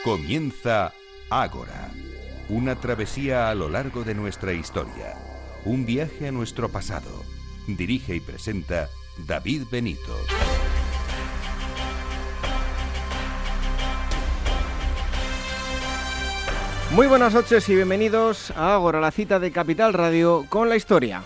Comienza Ágora, una travesía a lo largo de nuestra historia, un viaje a nuestro pasado. Dirige y presenta David Benito. Muy buenas noches y bienvenidos a Ágora, la cita de Capital Radio con la historia.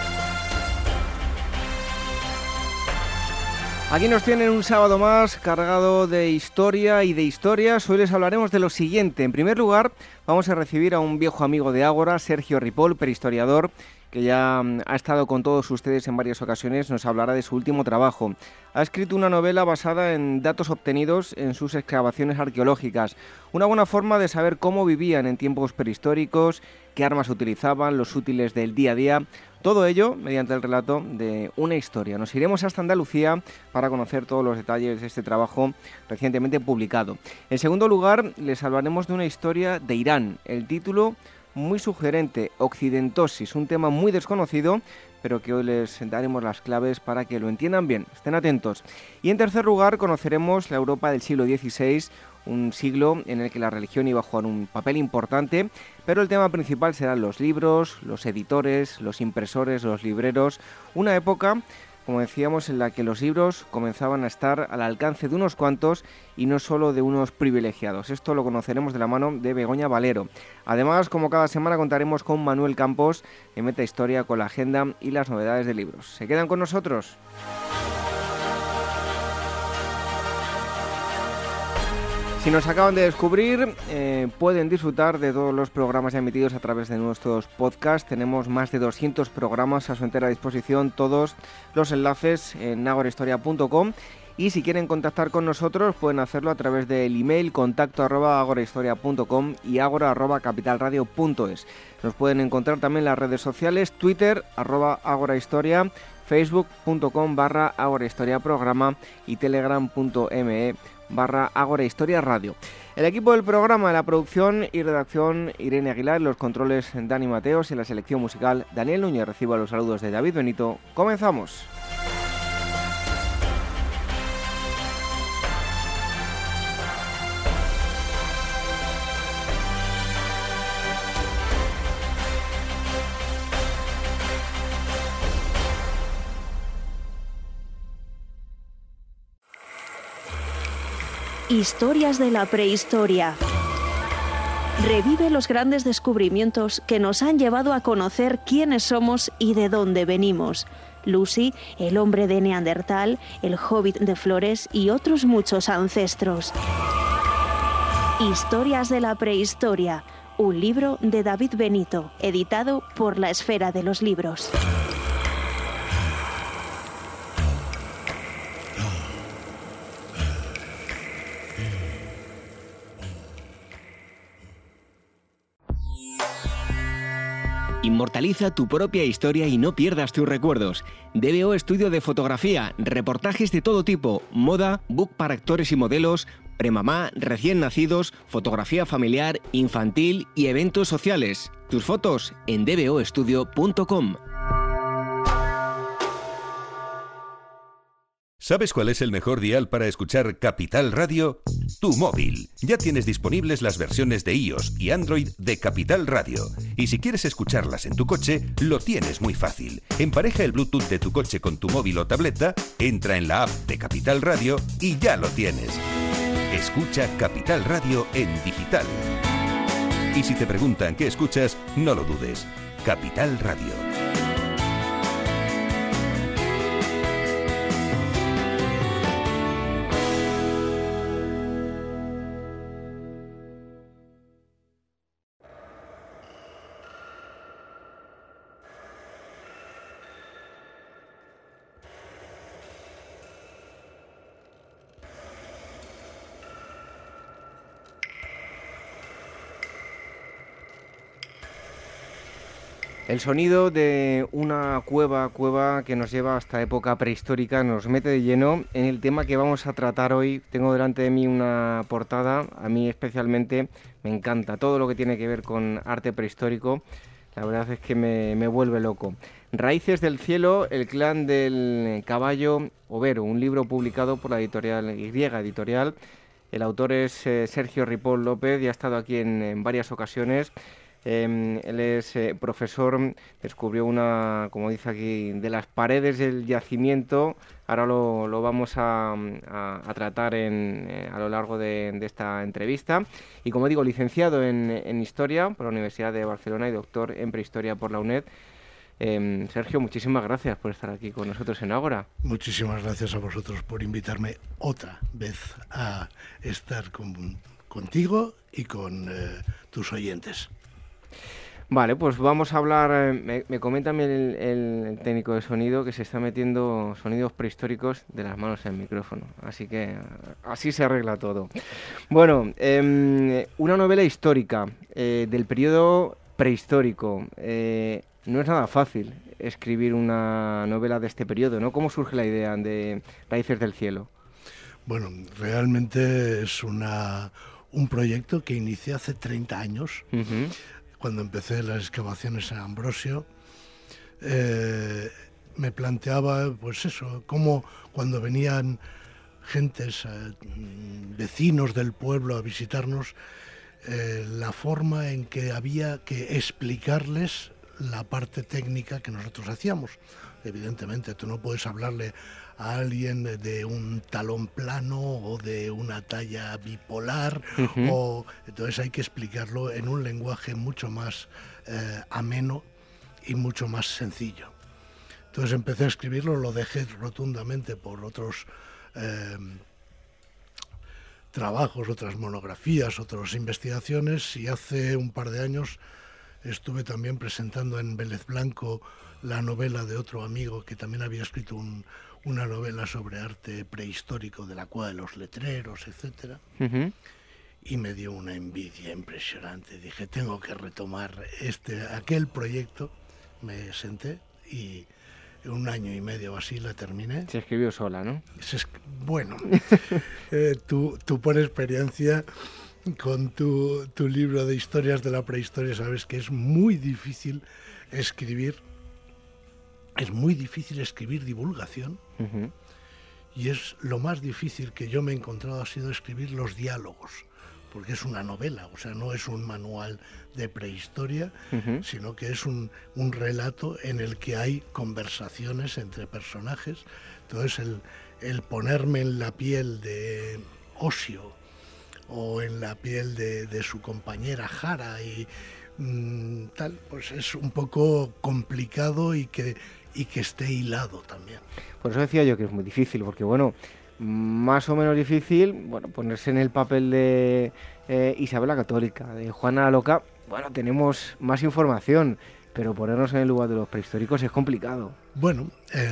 Aquí nos tienen un sábado más cargado de historia y de historias. Hoy les hablaremos de lo siguiente. En primer lugar, vamos a recibir a un viejo amigo de Ágora, Sergio Ripoll, prehistoriador, que ya ha estado con todos ustedes en varias ocasiones. Nos hablará de su último trabajo. Ha escrito una novela basada en datos obtenidos en sus excavaciones arqueológicas. Una buena forma de saber cómo vivían en tiempos prehistóricos, qué armas utilizaban, los útiles del día a día. Todo ello mediante el relato de una historia. Nos iremos hasta Andalucía para conocer todos los detalles de este trabajo recientemente publicado. En segundo lugar, les hablaremos de una historia de Irán. El título muy sugerente, Occidentosis, un tema muy desconocido, pero que hoy les daremos las claves para que lo entiendan bien. Estén atentos. Y en tercer lugar, conoceremos la Europa del siglo XVI, un siglo en el que la religión iba a jugar un papel importante, pero el tema principal serán los libros, los editores, los impresores, los libreros, una época, como decíamos, en la que los libros comenzaban a estar al alcance de unos cuantos y no solo de unos privilegiados. Esto lo conoceremos de la mano de Begoña Valero. Además, como cada semana, contaremos con Manuel Campos de Meta Historia con la agenda y las novedades de libros. ¿Se quedan con nosotros? Si nos acaban de descubrir, pueden disfrutar de todos los programas ya emitidos a través de nuestros podcasts. Tenemos más de 200 programas a su entera disposición, todos los enlaces en agorahistoria.com. Y si quieren contactar con nosotros, pueden hacerlo a través del email contacto@agorahistoria.com y agora@capitalradio.es. Nos pueden encontrar también en las redes sociales, Twitter, @agorahistoria, facebook.com/agorahistoriaprograma y telegram.me/agorahistoriaradio. El equipo del programa, de la producción y redacción, Irene Aguilar, los controles Dani Mateos y la selección musical Daniel Núñez. Reciba los saludos de David Benito. ¡Comenzamos! Historias de la prehistoria. Revive los grandes descubrimientos que nos han llevado a conocer quiénes somos y de dónde venimos. Lucy, el hombre de Neandertal, el hobbit de Flores y otros muchos ancestros. Historias de la prehistoria, un libro de David Benito, editado por La Esfera de los Libros. Inmortaliza tu propia historia y no pierdas tus recuerdos. DBO Estudio de Fotografía, reportajes de todo tipo, moda, book para actores y modelos, premamá, recién nacidos, fotografía familiar, infantil y eventos sociales. Tus fotos en dboestudio.com. ¿Sabes cuál es el mejor dial para escuchar Capital Radio? Tu móvil. Ya tienes disponibles las versiones de iOS y Android de Capital Radio. Y si quieres escucharlas en tu coche, lo tienes muy fácil. Empareja el Bluetooth de tu coche con tu móvil o tableta, entra en la app de Capital Radio y ya lo tienes. Escucha Capital Radio en digital. Y si te preguntan qué escuchas, no lo dudes. Capital Radio. El sonido de una cueva que nos lleva hasta época prehistórica nos mete de lleno en el tema que vamos a tratar hoy. Tengo delante de mí una portada, a mí especialmente me encanta todo lo que tiene que ver con arte prehistórico. La verdad es que me vuelve loco. Raíces del cielo, el clan del caballo overo, un libro publicado por la editorial Griega Editorial, El autor es Sergio Ripoll López y ha estado aquí en varias ocasiones. Él es profesor, descubrió una, como dice aquí, de las paredes del yacimiento. Ahora lo vamos a tratar a lo largo de esta entrevista. Y como digo, licenciado en Historia por la Universidad de Barcelona y doctor en Prehistoria por la UNED. Sergio, muchísimas gracias por estar aquí con nosotros en Ágora. Muchísimas gracias a vosotros por invitarme otra vez a estar contigo y con tus oyentes. Vale, pues vamos a hablar, me comenta el técnico de sonido que se está metiendo sonidos prehistóricos de las manos en el micrófono, así que así se arregla todo. Bueno, una novela histórica del periodo prehistórico, no es nada fácil escribir una novela de este periodo, ¿no? ¿Cómo surge la idea de Raíces del Cielo? Bueno, realmente es un proyecto que inicié hace 30 años, cuando empecé las excavaciones en Ambrosio. Me planteaba, pues eso, cómo cuando venían gentes, vecinos del pueblo a visitarnos, la forma en que había que explicarles la parte técnica que nosotros hacíamos. Evidentemente, tú no puedes hablarle a alguien de un talón plano o de una talla bipolar, entonces hay que explicarlo en un lenguaje mucho más ameno y mucho más sencillo. Entonces empecé a escribirlo, lo dejé rotundamente por otros trabajos, otras monografías, otras investigaciones, y hace un par de años estuve también presentando en Vélez Blanco la novela de otro amigo que también había escrito una novela sobre arte prehistórico de la Cueva de los Letreros, etc. Y me dio una envidia impresionante. Dije, tengo que retomar aquel proyecto. Me senté y en 1 año y medio así la terminé. Se escribió sola, ¿no? Bueno, tú por experiencia, con tu libro de historias de la prehistoria, sabes que es muy difícil escribir. Es muy difícil escribir divulgación, y es lo más difícil que yo me he encontrado ha sido escribir los diálogos, porque es una novela, o sea, no es un manual de prehistoria, sino que es un relato en el que hay conversaciones entre personajes. Entonces el ponerme en la piel de Osio o en la piel de su compañera Jara y tal, pues es un poco complicado y que esté hilado también. Por eso decía yo que es muy difícil, porque bueno, más o menos difícil, bueno, ponerse en el papel de Isabel la Católica, de Juana la Loca, bueno, tenemos más información, pero ponernos en el lugar de los prehistóricos es complicado. Bueno,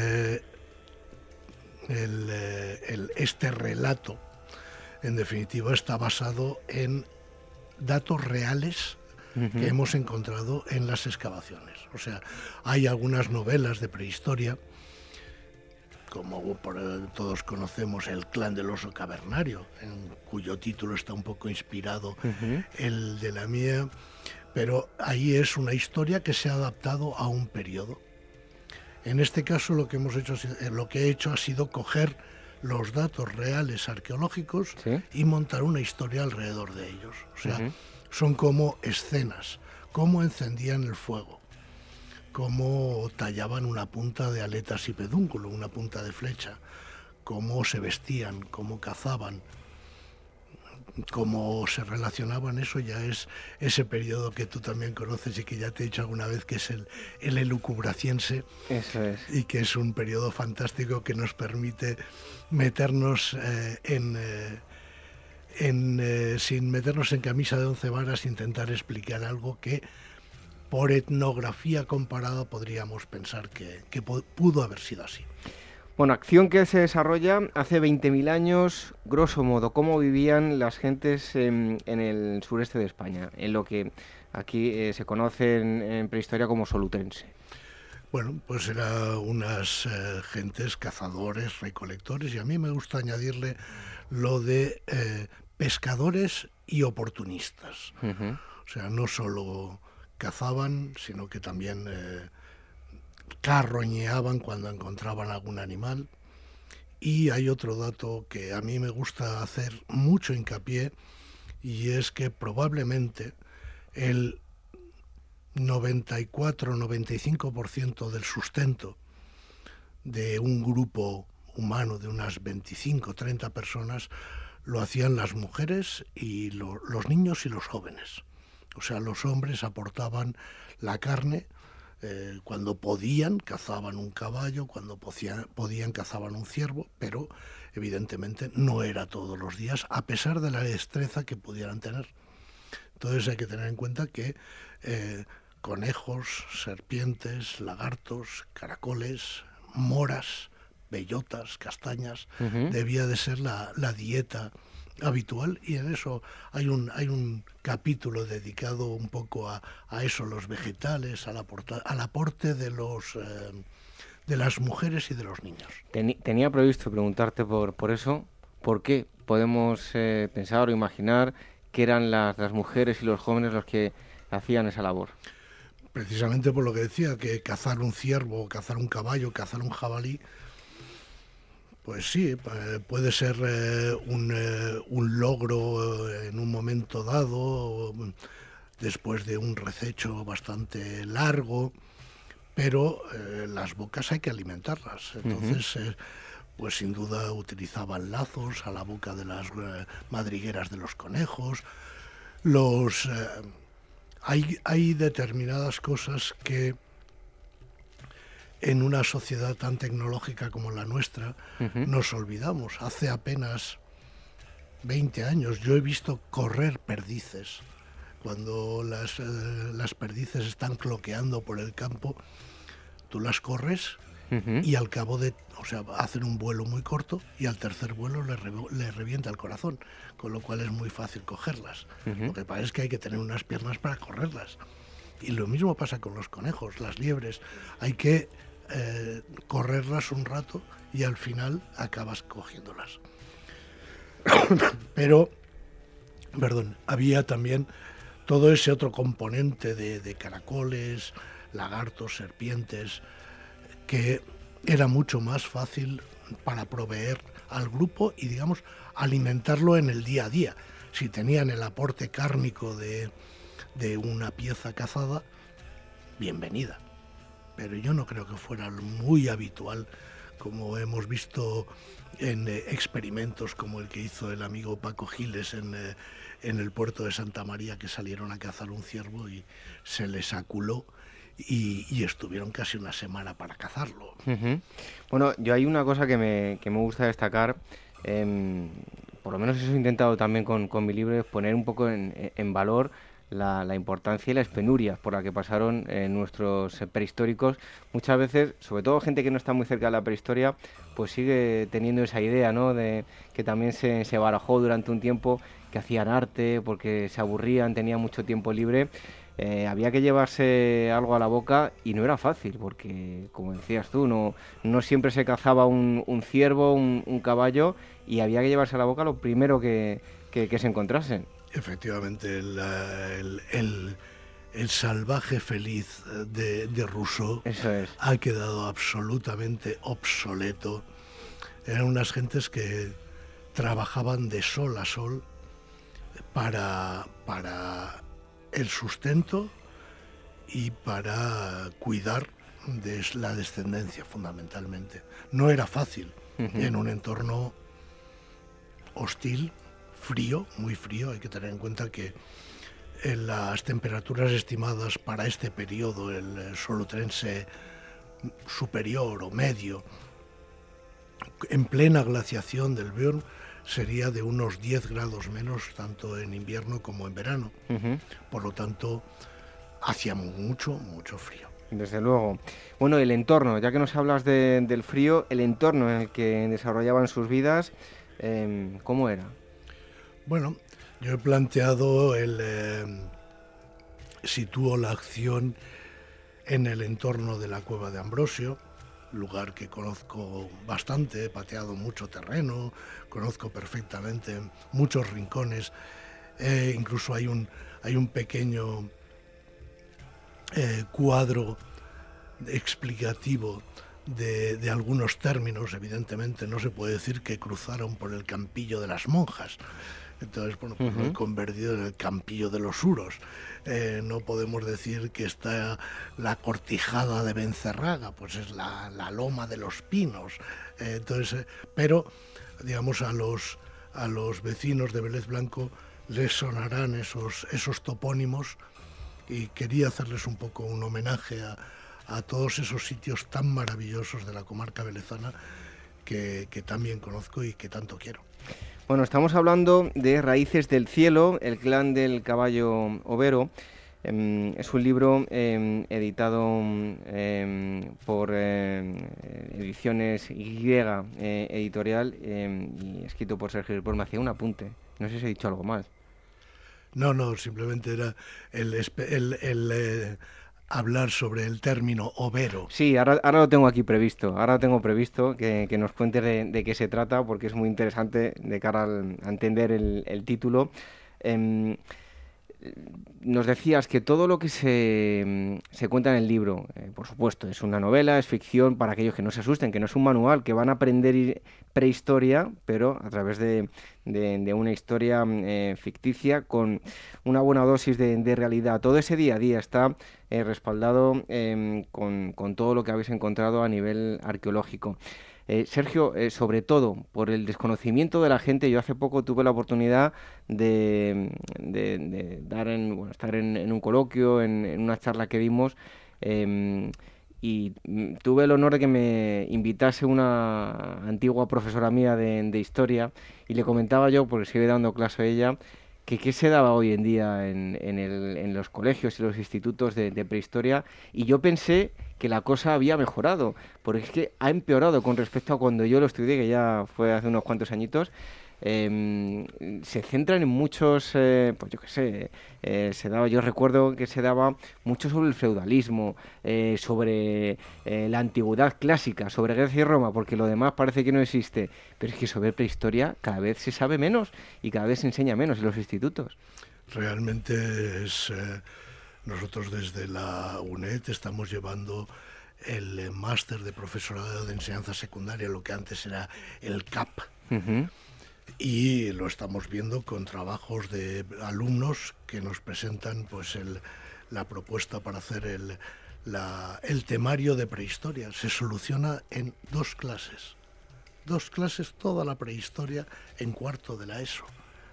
este relato, en definitiva, está basado en datos reales que hemos encontrado en las excavaciones. O sea, hay algunas novelas de prehistoria, como todos conocemos El clan del oso cavernario, en cuyo título está un poco inspirado el de la mía, pero ahí es una historia que se ha adaptado a un periodo. En este caso lo que he hecho ha sido coger los datos reales arqueológicos y montar una historia alrededor de ellos. O sea, son como escenas, cómo encendían el fuego, cómo tallaban una punta de aletas y pedúnculo, una punta de flecha, cómo se vestían, cómo cazaban, cómo se relacionaban. Eso ya es ese periodo que tú también conoces y que ya te he dicho alguna vez, que es el elucubraciense. Eso es. Y que es un periodo fantástico que nos permite meternos sin meternos en camisa de 11 varas, intentar explicar algo que por etnografía comparada podríamos pensar que pudo haber sido así. Bueno, acción que se desarrolla hace 20.000 años, grosso modo, cómo vivían las gentes en el sureste de España, en lo que aquí se conoce en prehistoria como solutense. Bueno, pues eran unas gentes cazadores, recolectores, y a mí me gusta añadirle lo de pescadores y oportunistas. O sea, no solo cazaban, sino que también carroñeaban cuando encontraban algún animal, Y hay otro dato que a mí me gusta hacer mucho hincapié, y es que probablemente el 94-95% del sustento de un grupo humano de unas 25-30 personas lo hacían las mujeres y los niños y los jóvenes. O sea, los hombres aportaban la carne, cuando podían cazaban un caballo, cuando podían cazaban un ciervo, pero evidentemente no era todos los días, a pesar de la destreza que pudieran tener. Entonces hay que tener en cuenta que conejos, serpientes, lagartos, caracoles, moras, bellotas, castañas, debía de ser la dieta habitual, y en eso hay un capítulo dedicado un poco a eso, los vegetales, al aporte de las mujeres y de los niños. Tenía previsto preguntarte por eso, ¿por qué podemos pensar o imaginar que eran las mujeres y los jóvenes los que hacían esa labor? Precisamente por lo que decía, que cazar un ciervo, cazar un caballo, cazar un jabalí, pues sí, puede ser un logro en un momento dado, después de un rececho bastante largo, pero las bocas hay que alimentarlas. Entonces, pues sin duda utilizaban lazos a la boca de las madrigueras de los conejos. Hay determinadas cosas que en una sociedad tan tecnológica como la nuestra nos olvidamos. Hace apenas 20 años yo he visto correr perdices. Cuando las perdices están cloqueando por el campo, tú las corres y al cabo hacen un vuelo muy corto, y al tercer vuelo le revienta el corazón, con lo cual es muy fácil cogerlas. Lo que pasa es que hay que tener unas piernas para correrlas. Y lo mismo pasa con los conejos, las liebres. Hay que correrlas un rato y al final acabas cogiéndolas. Pero, había también todo ese otro componente de caracoles, lagartos, serpientes, que era mucho más fácil para proveer al grupo y, digamos, alimentarlo en el día a día. Si tenían el aporte cárnico de una pieza cazada, bienvenida. Pero yo no creo que fuera muy habitual, como hemos visto en experimentos como el que hizo el amigo Paco Giles en el puerto de Santa María, que salieron a cazar un ciervo y se les aculó y estuvieron casi una semana para cazarlo. Bueno, yo hay una cosa que me gusta destacar, por lo menos eso he intentado también con mi libro, es poner un poco en valor la importancia y las penurias por la que pasaron nuestros prehistóricos. Muchas veces, sobre todo gente que no está muy cerca de la prehistoria, pues sigue teniendo esa idea, ¿no?, de que también se barajó durante un tiempo que hacían arte porque se aburrían, tenían mucho tiempo libre. Había que llevarse algo a la boca y no era fácil porque, como decías tú, no siempre se cazaba un ciervo, un caballo, y había que llevarse a la boca lo primero que se encontrasen. Efectivamente, el salvaje feliz de Rousseau ha quedado absolutamente obsoleto. Eran unas gentes que trabajaban de sol a sol para el sustento y para cuidar de la descendencia, fundamentalmente. No era fácil en un entorno hostil, frío, muy frío. Hay que tener en cuenta que en las temperaturas estimadas para este periodo, el Solutrense superior o medio, en plena glaciación del Bearn, sería de unos 10 grados menos, tanto en invierno como en verano. Por lo tanto, hacía mucho frío. Desde luego. Bueno, el entorno, ya que nos hablas del frío, el entorno en el que desarrollaban sus vidas, ¿cómo era? Bueno, yo he planteado sitúo la acción en el entorno de la cueva de Ambrosio, lugar que conozco bastante, he pateado mucho terreno, conozco perfectamente muchos rincones, incluso hay un pequeño cuadro explicativo de algunos términos. Evidentemente no se puede decir que cruzaron por el campillo de las monjas. Entonces, bueno, pues lo he convertido en el campillo de los huros. No podemos decir que está la cortijada de Bencerraga, pues es la loma de los pinos. Pero, digamos, a los vecinos de Vélez Blanco les sonarán esos topónimos, y quería hacerles un poco un homenaje a todos esos sitios tan maravillosos de la comarca velezana que también conozco y que tanto quiero. Bueno, estamos hablando de Raíces del Cielo, el clan del caballo overo. Es un libro editado por Ediciones Y, editorial, y escrito por Sergio Ripoll. Me hacía un apunte, no sé si he dicho algo mal. No, simplemente era el hablar sobre el término overo. Sí, ahora lo tengo aquí previsto. Ahora tengo previsto que nos cuentes de qué se trata, porque es muy interesante de cara a entender el título. Nos decías que todo lo que se cuenta en el libro, por supuesto, es una novela, es ficción, para aquellos que no se asusten, que no es un manual, que van a aprender prehistoria, pero a través de una historia ficticia con una buena dosis de realidad. Todo ese día a día está respaldado con todo lo que habéis encontrado a nivel arqueológico. Sergio, sobre todo por el desconocimiento de la gente, yo hace poco tuve la oportunidad de estar en un coloquio, en una charla que dimos, y tuve el honor de que me invitase una antigua profesora mía de historia, y le comentaba yo, porque sigue dando clase a ella, que qué se daba hoy en día en los colegios y los institutos de prehistoria, y yo pensé que la cosa había mejorado, porque es que ha empeorado con respecto a cuando yo lo estudié, que ya fue hace unos cuantos añitos. Se centran en muchos, pues yo qué sé, yo recuerdo que se daba mucho sobre el feudalismo, sobre la antigüedad clásica, sobre Grecia y Roma, porque lo demás parece que no existe, pero es que sobre prehistoria cada vez se sabe menos y cada vez se enseña menos en los institutos. Realmente nosotros desde la UNED estamos llevando el máster de profesorado de enseñanza secundaria, lo que antes era el CAP. Uh-huh. Y lo estamos viendo con trabajos de alumnos que nos presentan pues la propuesta para hacer el temario de prehistoria. Se soluciona en 2 clases. 2 clases, toda la prehistoria en cuarto de la ESO.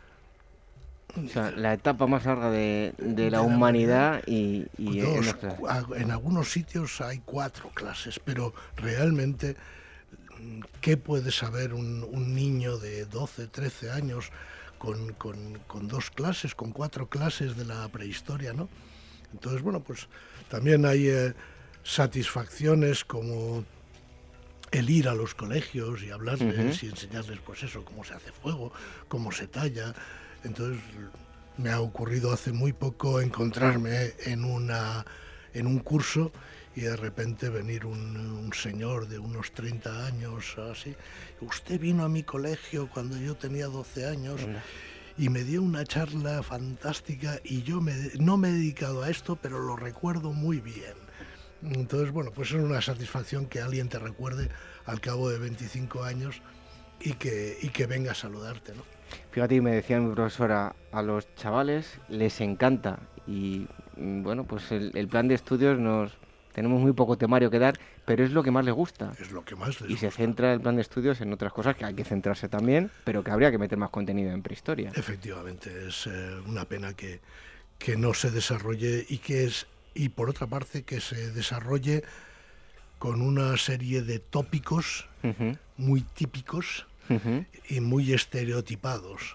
O sea, la etapa más larga de la humanidad y en algunos sitios hay 4 clases, pero realmente, ¿qué puede saber un niño de 12, 13 años con 2 clases, con 4 clases de la prehistoria, ¿no? Entonces, bueno, pues también hay satisfacciones como el ir a los colegios y hablarles y enseñarles, pues eso, cómo se hace fuego, cómo se talla. Entonces, me ha ocurrido hace muy poco encontrarme en un curso y de repente venir un señor de unos 30 años, así. Usted vino a mi colegio cuando yo tenía 12 años y me dio una charla fantástica y yo no me he dedicado a esto, pero lo recuerdo muy bien. Entonces, bueno, pues es una satisfacción que alguien te recuerde al cabo de 25 años y que venga a saludarte, ¿no? Fíjate, me decía mi profesora, a los chavales les encanta, y bueno, pues el plan de estudios tenemos muy poco temario que dar, pero es lo que más les gusta. Es lo que más les gusta. Y se centra el plan de estudios en otras cosas que hay que centrarse también, pero que habría que meter más contenido en prehistoria. Efectivamente, es una pena que no se desarrolle y por otra parte que se desarrolle con una serie de tópicos muy típicos y muy estereotipados.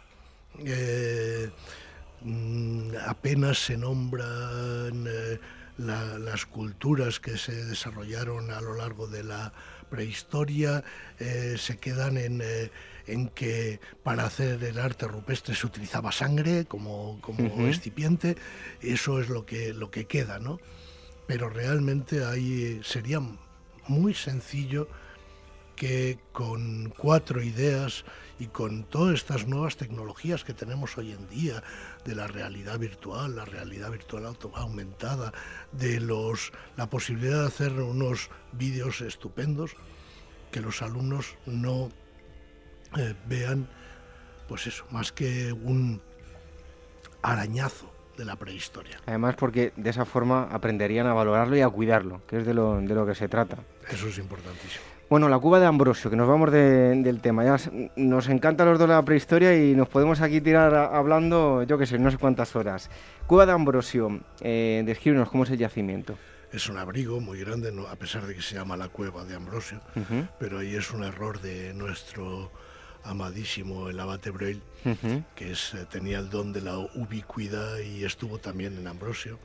Apenas se nombran las culturas que se desarrollaron a lo largo de la prehistoria, se quedan en que para hacer el arte rupestre se utilizaba sangre como excipiente. Eso es lo que queda, ¿no? Pero realmente ahí sería muy sencillo que con 4 ideas y con todas estas nuevas tecnologías que tenemos hoy en día, de la realidad virtual aumentada, de la posibilidad de hacer unos vídeos estupendos, que los alumnos no vean, pues eso, más que un arañazo de la prehistoria. Además, porque de esa forma aprenderían a valorarlo y a cuidarlo, que es de lo que se trata. Eso es importantísimo. Bueno, la cueva de Ambrosio, que nos vamos del tema. Ya nos encanta los dos la prehistoria y nos podemos aquí tirar hablando, yo qué sé, no sé cuántas horas. Cueva de Ambrosio, descríbenos cómo es el yacimiento. Es un abrigo muy grande, a pesar de que se llama la cueva de Ambrosio, pero ahí es un error de nuestro amadísimo el abate Breuil, que tenía el don de la ubicuidad y estuvo también en Ambrosio.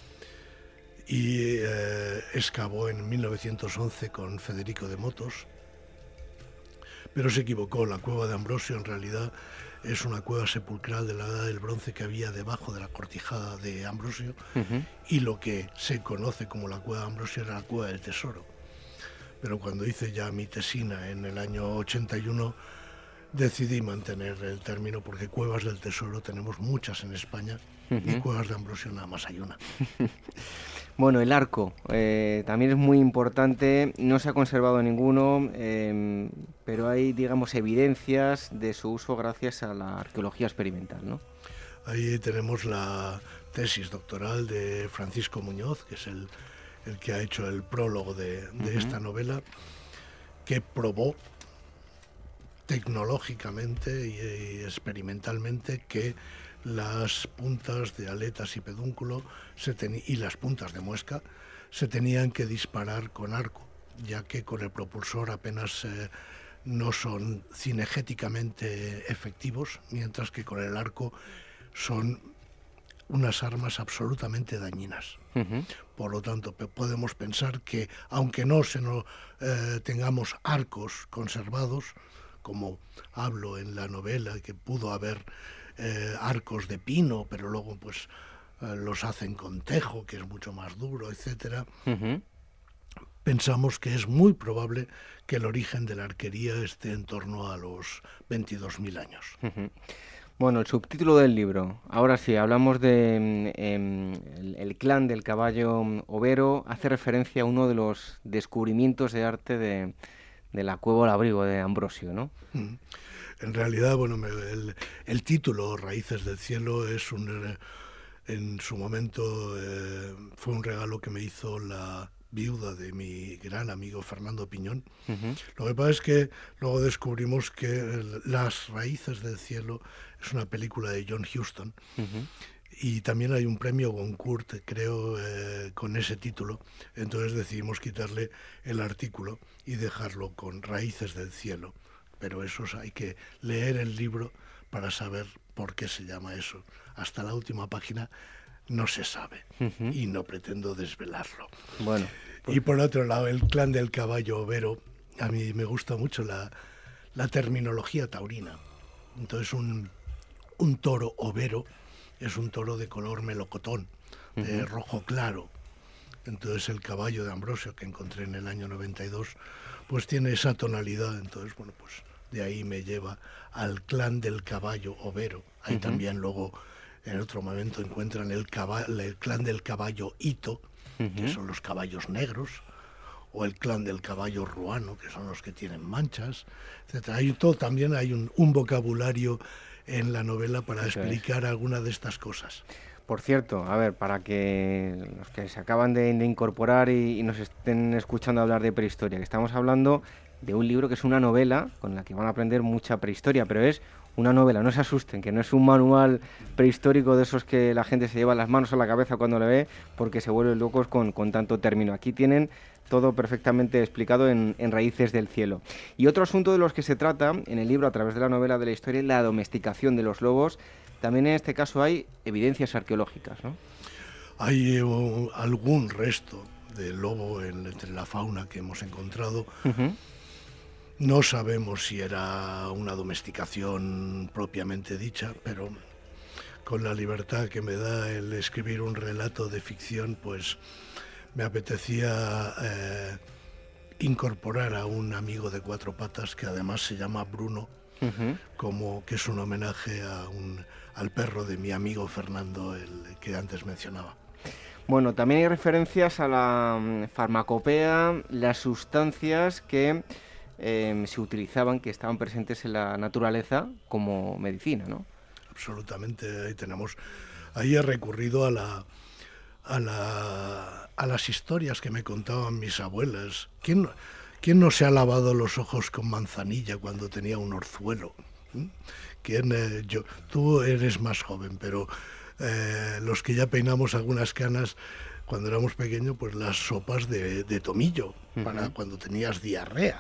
Y excavó en 1911 con Federico de Motos, pero se equivocó. La cueva de Ambrosio en realidad es una cueva sepulcral de la Edad del Bronce que había debajo de la cortijada de Ambrosio, y lo que se conoce como la cueva de Ambrosio era la cueva del tesoro. Pero cuando hice ya mi tesina en el año 81, decidí mantener el término, porque cuevas del tesoro tenemos muchas en España, y cuevas de Ambrosio nada más hay una. Bueno, el arco también es muy importante, no se ha conservado ninguno, pero hay, digamos, evidencias de su uso gracias a la arqueología experimental, ¿no? Ahí tenemos la tesis doctoral de Francisco Muñoz, que es el que ha hecho el prólogo de esta novela, que probó tecnológicamente y experimentalmente que las puntas de aletas y pedúnculo y las puntas de muesca se tenían que disparar con arco, ya que con el propulsor apenas no son cinegéticamente efectivos, mientras que con el arco son unas armas absolutamente dañinas. Por lo tanto, podemos pensar que, aunque no tengamos arcos conservados, como hablo en la novela, que pudo haber arcos de pino, pero luego pues los hacen con tejo, que es mucho más duro, etcétera. Pensamos que es muy probable que el origen de la arquería esté en torno a los 22.000 años. Bueno, el subtítulo del libro, ahora sí, hablamos de el clan del caballo overo, hace referencia a uno de los descubrimientos de arte de la cueva del abrigo de Ambrosio, ¿no? En realidad, bueno, el título Raíces del Cielo es en su momento fue un regalo que me hizo la viuda de mi gran amigo Fernando Piñón. Lo que pasa es que luego descubrimos que Las Raíces del Cielo es una película de John Huston, y también hay un premio Goncourt, creo, con ese título. Entonces decidimos quitarle el artículo y dejarlo con Raíces del Cielo. Pero eso hay que leer el libro para saber por qué se llama eso. Hasta la última página no se sabe, y no pretendo desvelarlo. Bueno, pues... Y por otro lado, el clan del caballo overo, a mí me gusta mucho la terminología taurina. Entonces un toro overo es un toro de color melocotón, de rojo claro. Entonces el caballo de Ambrosio, que encontré en el año 92, pues tiene esa tonalidad. Entonces, bueno, pues de ahí me lleva al clan del caballo overo. Ahí también luego, en otro momento, encuentran el clan del caballo hito, que son los caballos negros, o el clan del caballo ruano, que son los que tienen manchas, etcétera. También hay un vocabulario en la novela para explicar alguna de estas cosas. Por cierto, a ver, para que los que se acaban de incorporar y nos estén escuchando hablar de prehistoria, que estamos hablando de un libro que es una novela con la que van a aprender mucha prehistoria, pero es una novela, no se asusten, que no es un manual prehistórico de esos que la gente se lleva las manos a la cabeza cuando le ve porque se vuelven locos con tanto término. Aquí tienen todo perfectamente explicado en Raíces del Cielo. Y otro asunto de los que se trata en el libro a través de la novela de la historia es la domesticación de los lobos. También en este caso hay evidencias arqueológicas, ¿no? Hay algún resto de lobo entre la fauna que hemos encontrado. No sabemos si era una domesticación propiamente dicha, pero con la libertad que me da el escribir un relato de ficción, pues me apetecía incorporar a un amigo de 4 patas que además se llama Bruno, como que es un homenaje al perro de mi amigo Fernando, el que antes mencionaba. Bueno, también hay referencias a la farmacopea, las sustancias que se utilizaban, que estaban presentes en la naturaleza como medicina, ¿no? Absolutamente, ahí he recurrido a las historias que me contaban mis abuelas. ¿Quién no se ha lavado los ojos con manzanilla cuando tenía un orzuelo? Tú eres más joven, pero los que ya peinamos algunas canas, cuando éramos pequeños, pues las sopas de tomillo, para cuando tenías diarrea.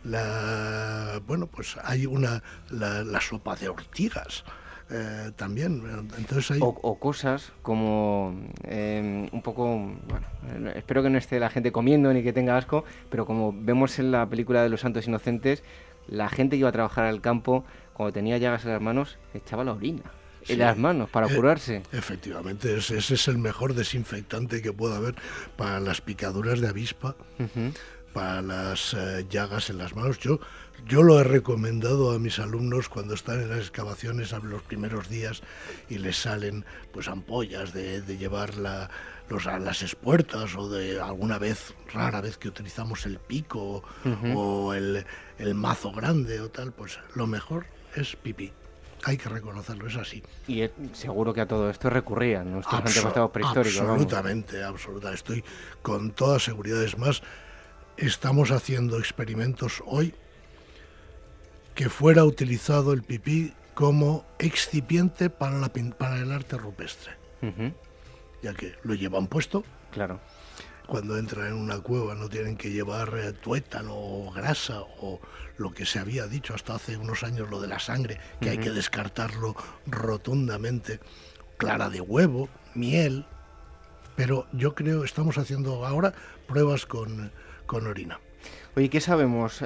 Pues hay la sopa de ortigas. También, entonces hay... o cosas como un poco, bueno, espero que no esté la gente comiendo ni que tenga asco, pero como vemos en la película de Los Santos Inocentes, la gente que iba a trabajar al campo, cuando tenía llagas en las manos, echaba la orina en las manos para curarse. Efectivamente, ese es el mejor desinfectante que puede haber para las picaduras de avispa, para las llagas en las manos. Yo lo he recomendado a mis alumnos cuando están en las excavaciones a los primeros días y les salen pues ampollas de llevar las espuertas, o de alguna vez, rara vez que utilizamos el pico o el mazo grande o tal, pues lo mejor es pipí. Hay que reconocerlo, es así. Y seguro que a todo esto recurrían nuestros antepasados prehistóricos. Absolutamente. Estoy con toda seguridad. Es más, estamos haciendo experimentos hoy que fuera utilizado el pipí como excipiente para el arte rupestre. Ya que lo llevan puesto. Claro. Cuando entran en una cueva no tienen que llevar tuétano o grasa o lo que se había dicho hasta hace unos años, lo de la sangre, que hay que descartarlo rotundamente. Clara de huevo, miel, pero yo creo estamos haciendo ahora pruebas con orina. Oye, ¿qué sabemos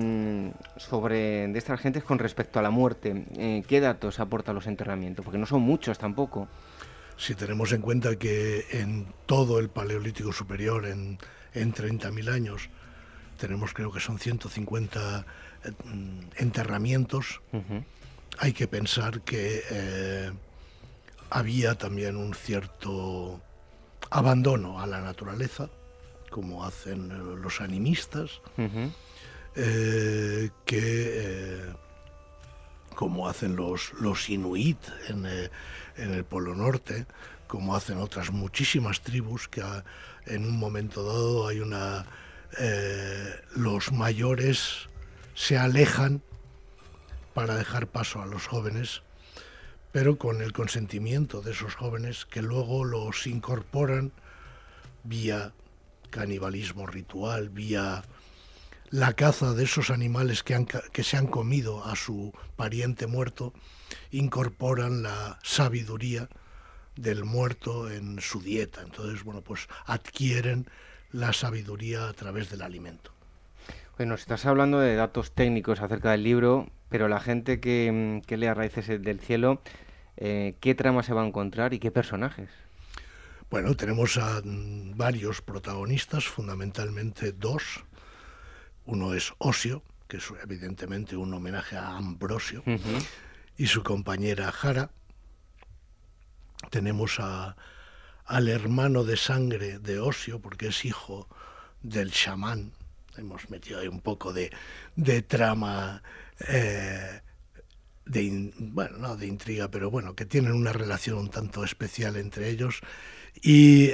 de estas gentes con respecto a la muerte? ¿Qué datos aportan los enterramientos? Porque no son muchos tampoco. Si tenemos en cuenta que en todo el Paleolítico Superior, en 30.000 años, tenemos, creo que son 150 enterramientos, hay que pensar que había también un cierto abandono a la naturaleza, como hacen los animistas, como hacen los inuit en el Polo Norte, como hacen otras muchísimas tribus que en un momento dado hay los mayores se alejan para dejar paso a los jóvenes, pero con el consentimiento de esos jóvenes, que luego los incorporan vía canibalismo ritual, vía la caza de esos animales que se han comido a su pariente muerto, incorporan la sabiduría del muerto en su dieta. Entonces, pues adquieren la sabiduría a través del alimento. Bueno, estás hablando de datos técnicos acerca del libro, pero la gente que lea Raíces del Cielo, ¿qué trama se va a encontrar y qué personajes? Bueno, tenemos a varios protagonistas, fundamentalmente 2. Uno es Osio, que es evidentemente un homenaje a Ambrosio, y su compañera Jara. Tenemos al hermano de sangre de Osio, porque es hijo del chamán. Hemos metido ahí un poco de trama, no de intriga, pero bueno, que tienen una relación un tanto especial entre ellos. Y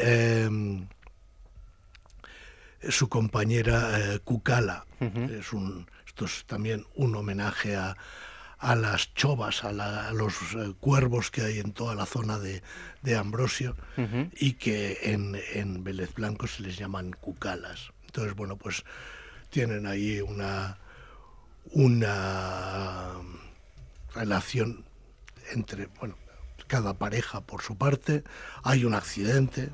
su compañera Cucala. Esto es también un homenaje a las chovas, a los cuervos que hay en toda la zona de Ambrosio, y que en Vélez Blanco se les llaman cucalas. Entonces, pues tienen ahí una relación entre, cada pareja por su parte. Hay un accidente,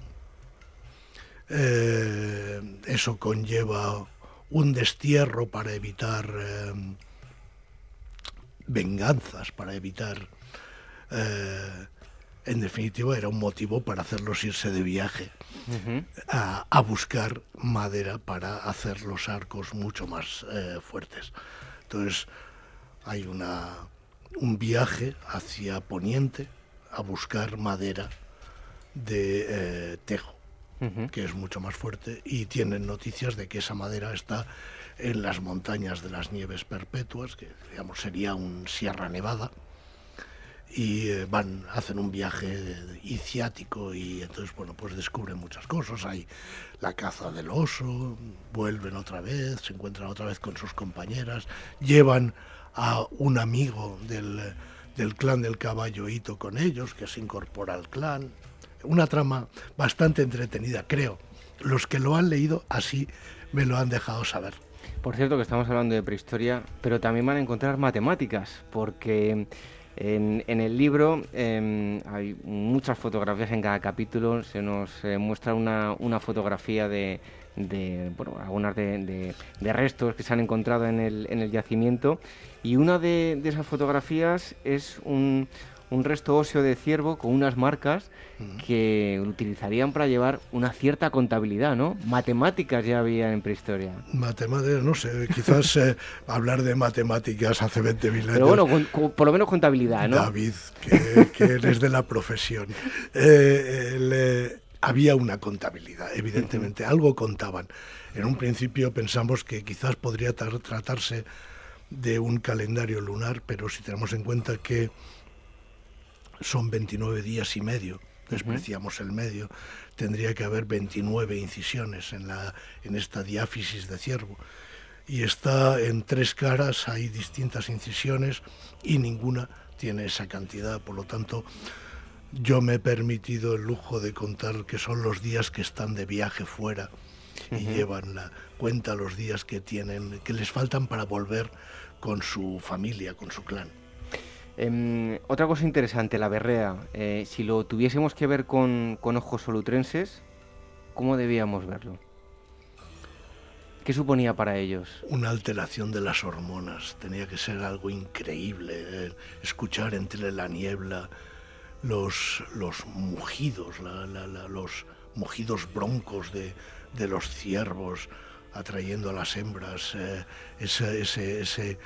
eso conlleva un destierro para evitar venganzas, para evitar en definitiva era un motivo para hacerlos irse de viaje a buscar madera para hacer los arcos mucho más fuertes. Entonces hay un viaje hacia Poniente a buscar madera de tejo, que es mucho más fuerte, y tienen noticias de que esa madera está en las montañas de las Nieves Perpetuas, que digamos sería un Sierra Nevada, y hacen un viaje iniciático, y entonces bueno, pues descubren muchas cosas. Hay la caza del oso, vuelven otra vez, se encuentran otra vez con sus compañeras, llevan a un amigo del clan del Caballo Hito con ellos, que se incorpora al clan. Una trama bastante entretenida, creo. Los que lo han leído así me lo han dejado saber. Por cierto, que estamos hablando de prehistoria, pero también van a encontrar matemáticas, porque en el libro hay muchas fotografías en cada capítulo. Se nos muestra una fotografía de algunas de restos que se han encontrado en el yacimiento, y una de esas fotografías es un resto óseo de ciervo con unas marcas que utilizarían para llevar una cierta contabilidad, ¿no? Matemáticas ya había en prehistoria. Matemáticas, no sé, quizás hablar de matemáticas hace 20.000 años. Pero bueno, por lo menos contabilidad, ¿no? David, que eres de la profesión. Había una contabilidad, evidentemente, algo contaban. En un principio pensamos que quizás podría tratarse de un calendario lunar, pero si tenemos en cuenta que son 29 días y medio, despreciamos el medio, tendría que haber 29 incisiones en esta diáfisis de ciervo. Y está en 3 caras, hay distintas incisiones y ninguna tiene esa cantidad. Por lo tanto, yo me he permitido el lujo de contar que son los días que están de viaje fuera y llevan la cuenta los días que les faltan para volver con su familia, con su clan. Otra cosa interesante, la berrea. Si lo tuviésemos que ver con ojos solutrenses, ¿cómo debíamos verlo? ¿Qué suponía para ellos? Una alteración de las hormonas. Tenía que ser algo increíble. Escuchar entre la niebla los mugidos, los mugidos broncos de los ciervos atrayendo a las hembras, ese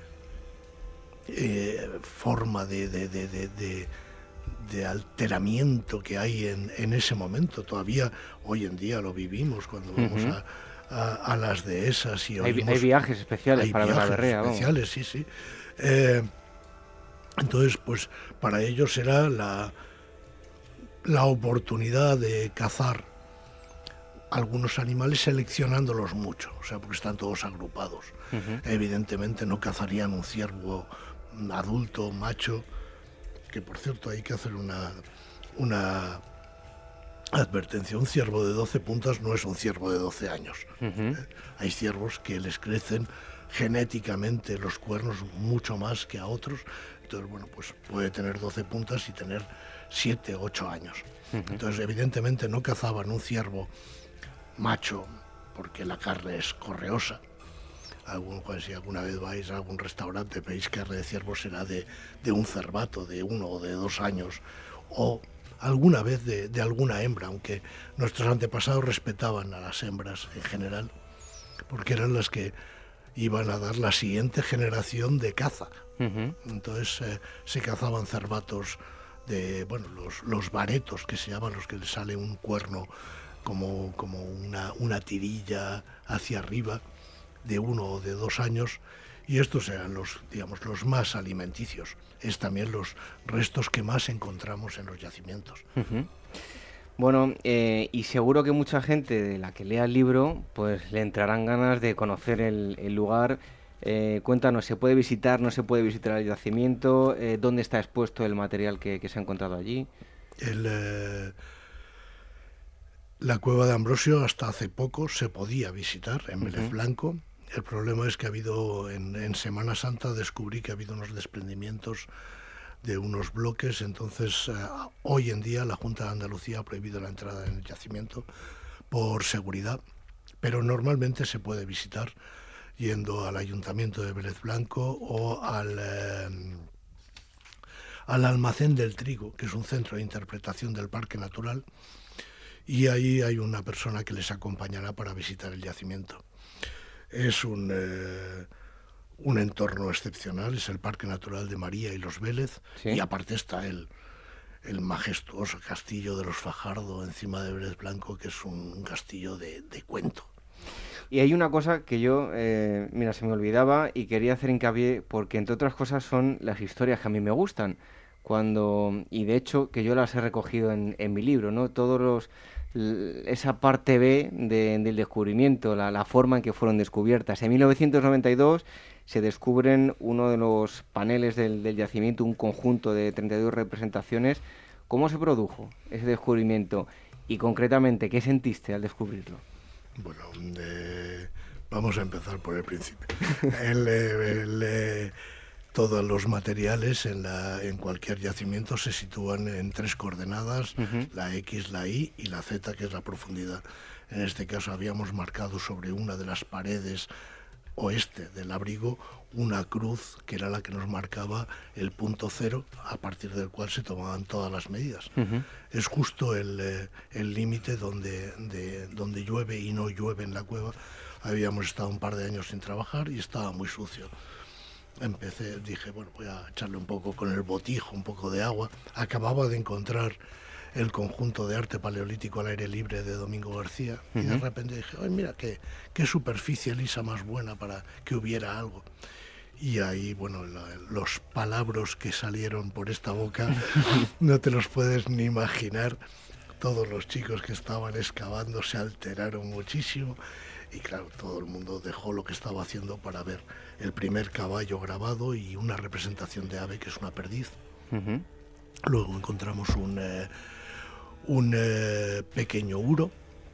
forma de alteramiento que hay en ese momento. Todavía hoy en día lo vivimos cuando vamos a las dehesas y oímos. Hay viajes especiales para ver la berrea. Especiales, vamos. Sí. Entonces, pues para ellos era la oportunidad de cazar algunos animales seleccionándolos mucho, o sea, porque están todos agrupados. Evidentemente no cazarían un ciervo adulto, macho, que por cierto hay que hacer una advertencia. Un ciervo de 12 puntas no es un ciervo de 12 años. Hay ciervos que les crecen genéticamente los cuernos mucho más que a otros. Entonces, bueno, pues puede tener 12 puntas y tener 7, 8 años. Entonces, evidentemente no cazaban un ciervo macho porque la carne es correosa. Si alguna vez vais a algún restaurante, veis carne de ciervo, será de un cervato de 1 o de 2 años, o alguna vez de alguna hembra, aunque nuestros antepasados respetaban a las hembras en general, porque eran las que iban a dar la siguiente generación de caza. Entonces se cazaban cervatos los varetos, que se llaman, los que les sale un cuerno como una tirilla hacia arriba, de 1 o de 2 años, y estos eran los más alimenticios. Es también los restos que más encontramos en los yacimientos. Bueno, y seguro que mucha gente de la que lea el libro, pues le entrarán ganas de conocer el lugar. Cuéntanos, ¿se puede visitar, no se puede visitar el yacimiento? ¿Dónde está expuesto el material que se ha encontrado allí? La cueva de Ambrosio hasta hace poco se podía visitar en Vélez Blanco. El problema es que ha habido, en Semana Santa descubrí que ha habido unos desprendimientos de unos bloques, entonces hoy en día la Junta de Andalucía ha prohibido la entrada en el yacimiento por seguridad, pero normalmente se puede visitar yendo al Ayuntamiento de Vélez Blanco o al al Almacén del Trigo, que es un centro de interpretación del Parque Natural, y ahí hay una persona que les acompañará para visitar el yacimiento. Es un entorno excepcional, es el Parque Natural de María y los Vélez, ¿sí? Y aparte está el majestuoso castillo de los Fajardo encima de Vélez Blanco, que es un castillo de cuento. Y hay una cosa que yo, mira, se me olvidaba y quería hacer hincapié, porque entre otras cosas son las historias que a mí me gustan, y de hecho que yo las he recogido en mi libro, ¿no? Esa parte B del descubrimiento, la forma en que fueron descubiertas. En 1992 se descubren uno de los paneles del yacimiento, un conjunto de 32 representaciones. ¿Cómo se produjo ese descubrimiento? Y concretamente, ¿qué sentiste al descubrirlo? Bueno, vamos a empezar por el principio. Todos los materiales en cualquier yacimiento se sitúan en 3 coordenadas, la X, la Y y la Z, que es la profundidad. En este caso habíamos marcado sobre una de las paredes oeste del abrigo una cruz que era la que nos marcaba el punto cero, a partir del cual se tomaban todas las medidas. Es justo el límite donde llueve y no llueve en la cueva. Habíamos estado un par de años sin trabajar y estaba muy sucio. Dije, bueno, voy a echarle un poco con el botijo, un poco de agua. Acababa de encontrar el conjunto de arte paleolítico al aire libre de Domingo García, y de repente dije, ay, mira, qué superficie lisa más buena para que hubiera algo. Y ahí, bueno, los palabras que salieron por esta boca, no te los puedes ni imaginar. Todos los chicos que estaban excavando se alteraron muchísimo, y claro, todo el mundo dejó lo que estaba haciendo para ver el primer caballo grabado y una representación de ave, que es una perdiz. Luego encontramos un pequeño uro.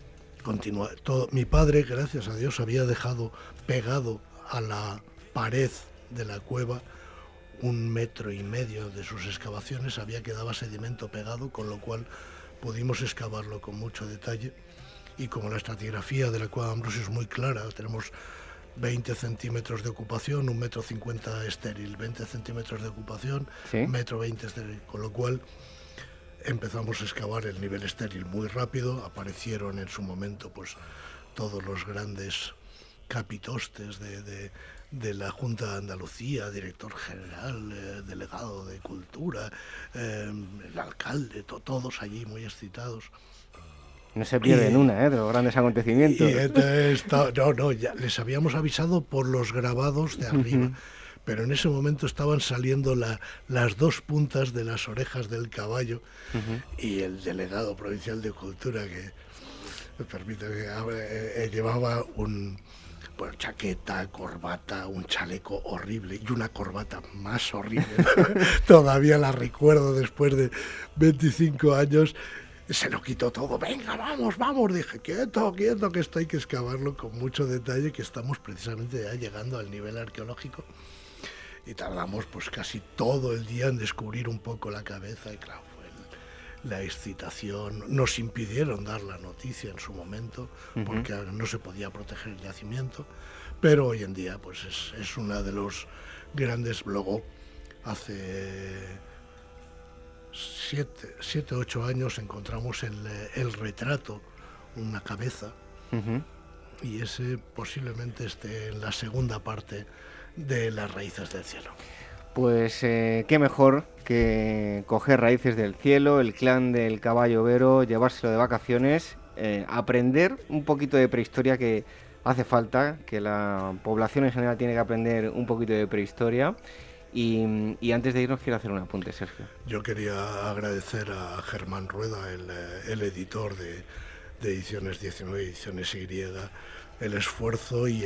Mi padre, gracias a Dios, había dejado pegado a la pared de la cueva 1,5 metros de sus excavaciones, quedaba sedimento pegado, con lo cual pudimos excavarlo con mucho detalle. Y como la estratigrafía de la cueva de Ambrosio es muy clara, tenemos 20 centímetros de ocupación, 1,50 metros estéril, 20 centímetros de ocupación, ¿sí? 1,20 metros estéril, con lo cual empezamos a excavar el nivel estéril muy rápido. Aparecieron en su momento pues todos los grandes capitostes de la Junta de Andalucía, director general, delegado de Cultura, el alcalde, todos allí muy excitados. No se pierden una, de los grandes acontecimientos. Y entonces, ya les habíamos avisado por los grabados de arriba. Pero en ese momento estaban saliendo las 2 puntas de las orejas del caballo, y el delegado provincial de Cultura, que me permite, llevaba chaqueta, corbata, un chaleco horrible y una corbata más horrible. Todavía la recuerdo después de 25 años. Se lo quitó todo. Venga, vamos. Dije, quieto, que esto hay que excavarlo con mucho detalle, que estamos precisamente ya llegando al nivel arqueológico. Y tardamos pues casi todo el día en descubrir un poco la cabeza, y claro, fue la excitación. Nos impidieron dar la noticia en su momento, porque no se podía proteger el yacimiento, pero hoy en día pues es una de los grandes. Luego, hace 7, 8 años encontramos el retrato, una cabeza, y ese posiblemente esté en la segunda parte de las raíces del cielo. Pues qué mejor que coger Raíces del Cielo, el clan del caballo Vero, llevárselo de vacaciones, aprender un poquito de prehistoria, que hace falta, que la población en general tiene que aprender un poquito de prehistoria. Y antes de irnos quiero hacer un apunte, Sergio. Yo quería agradecer a Germán Rueda, el editor de Ediciones 19, Ediciones Y, el esfuerzo y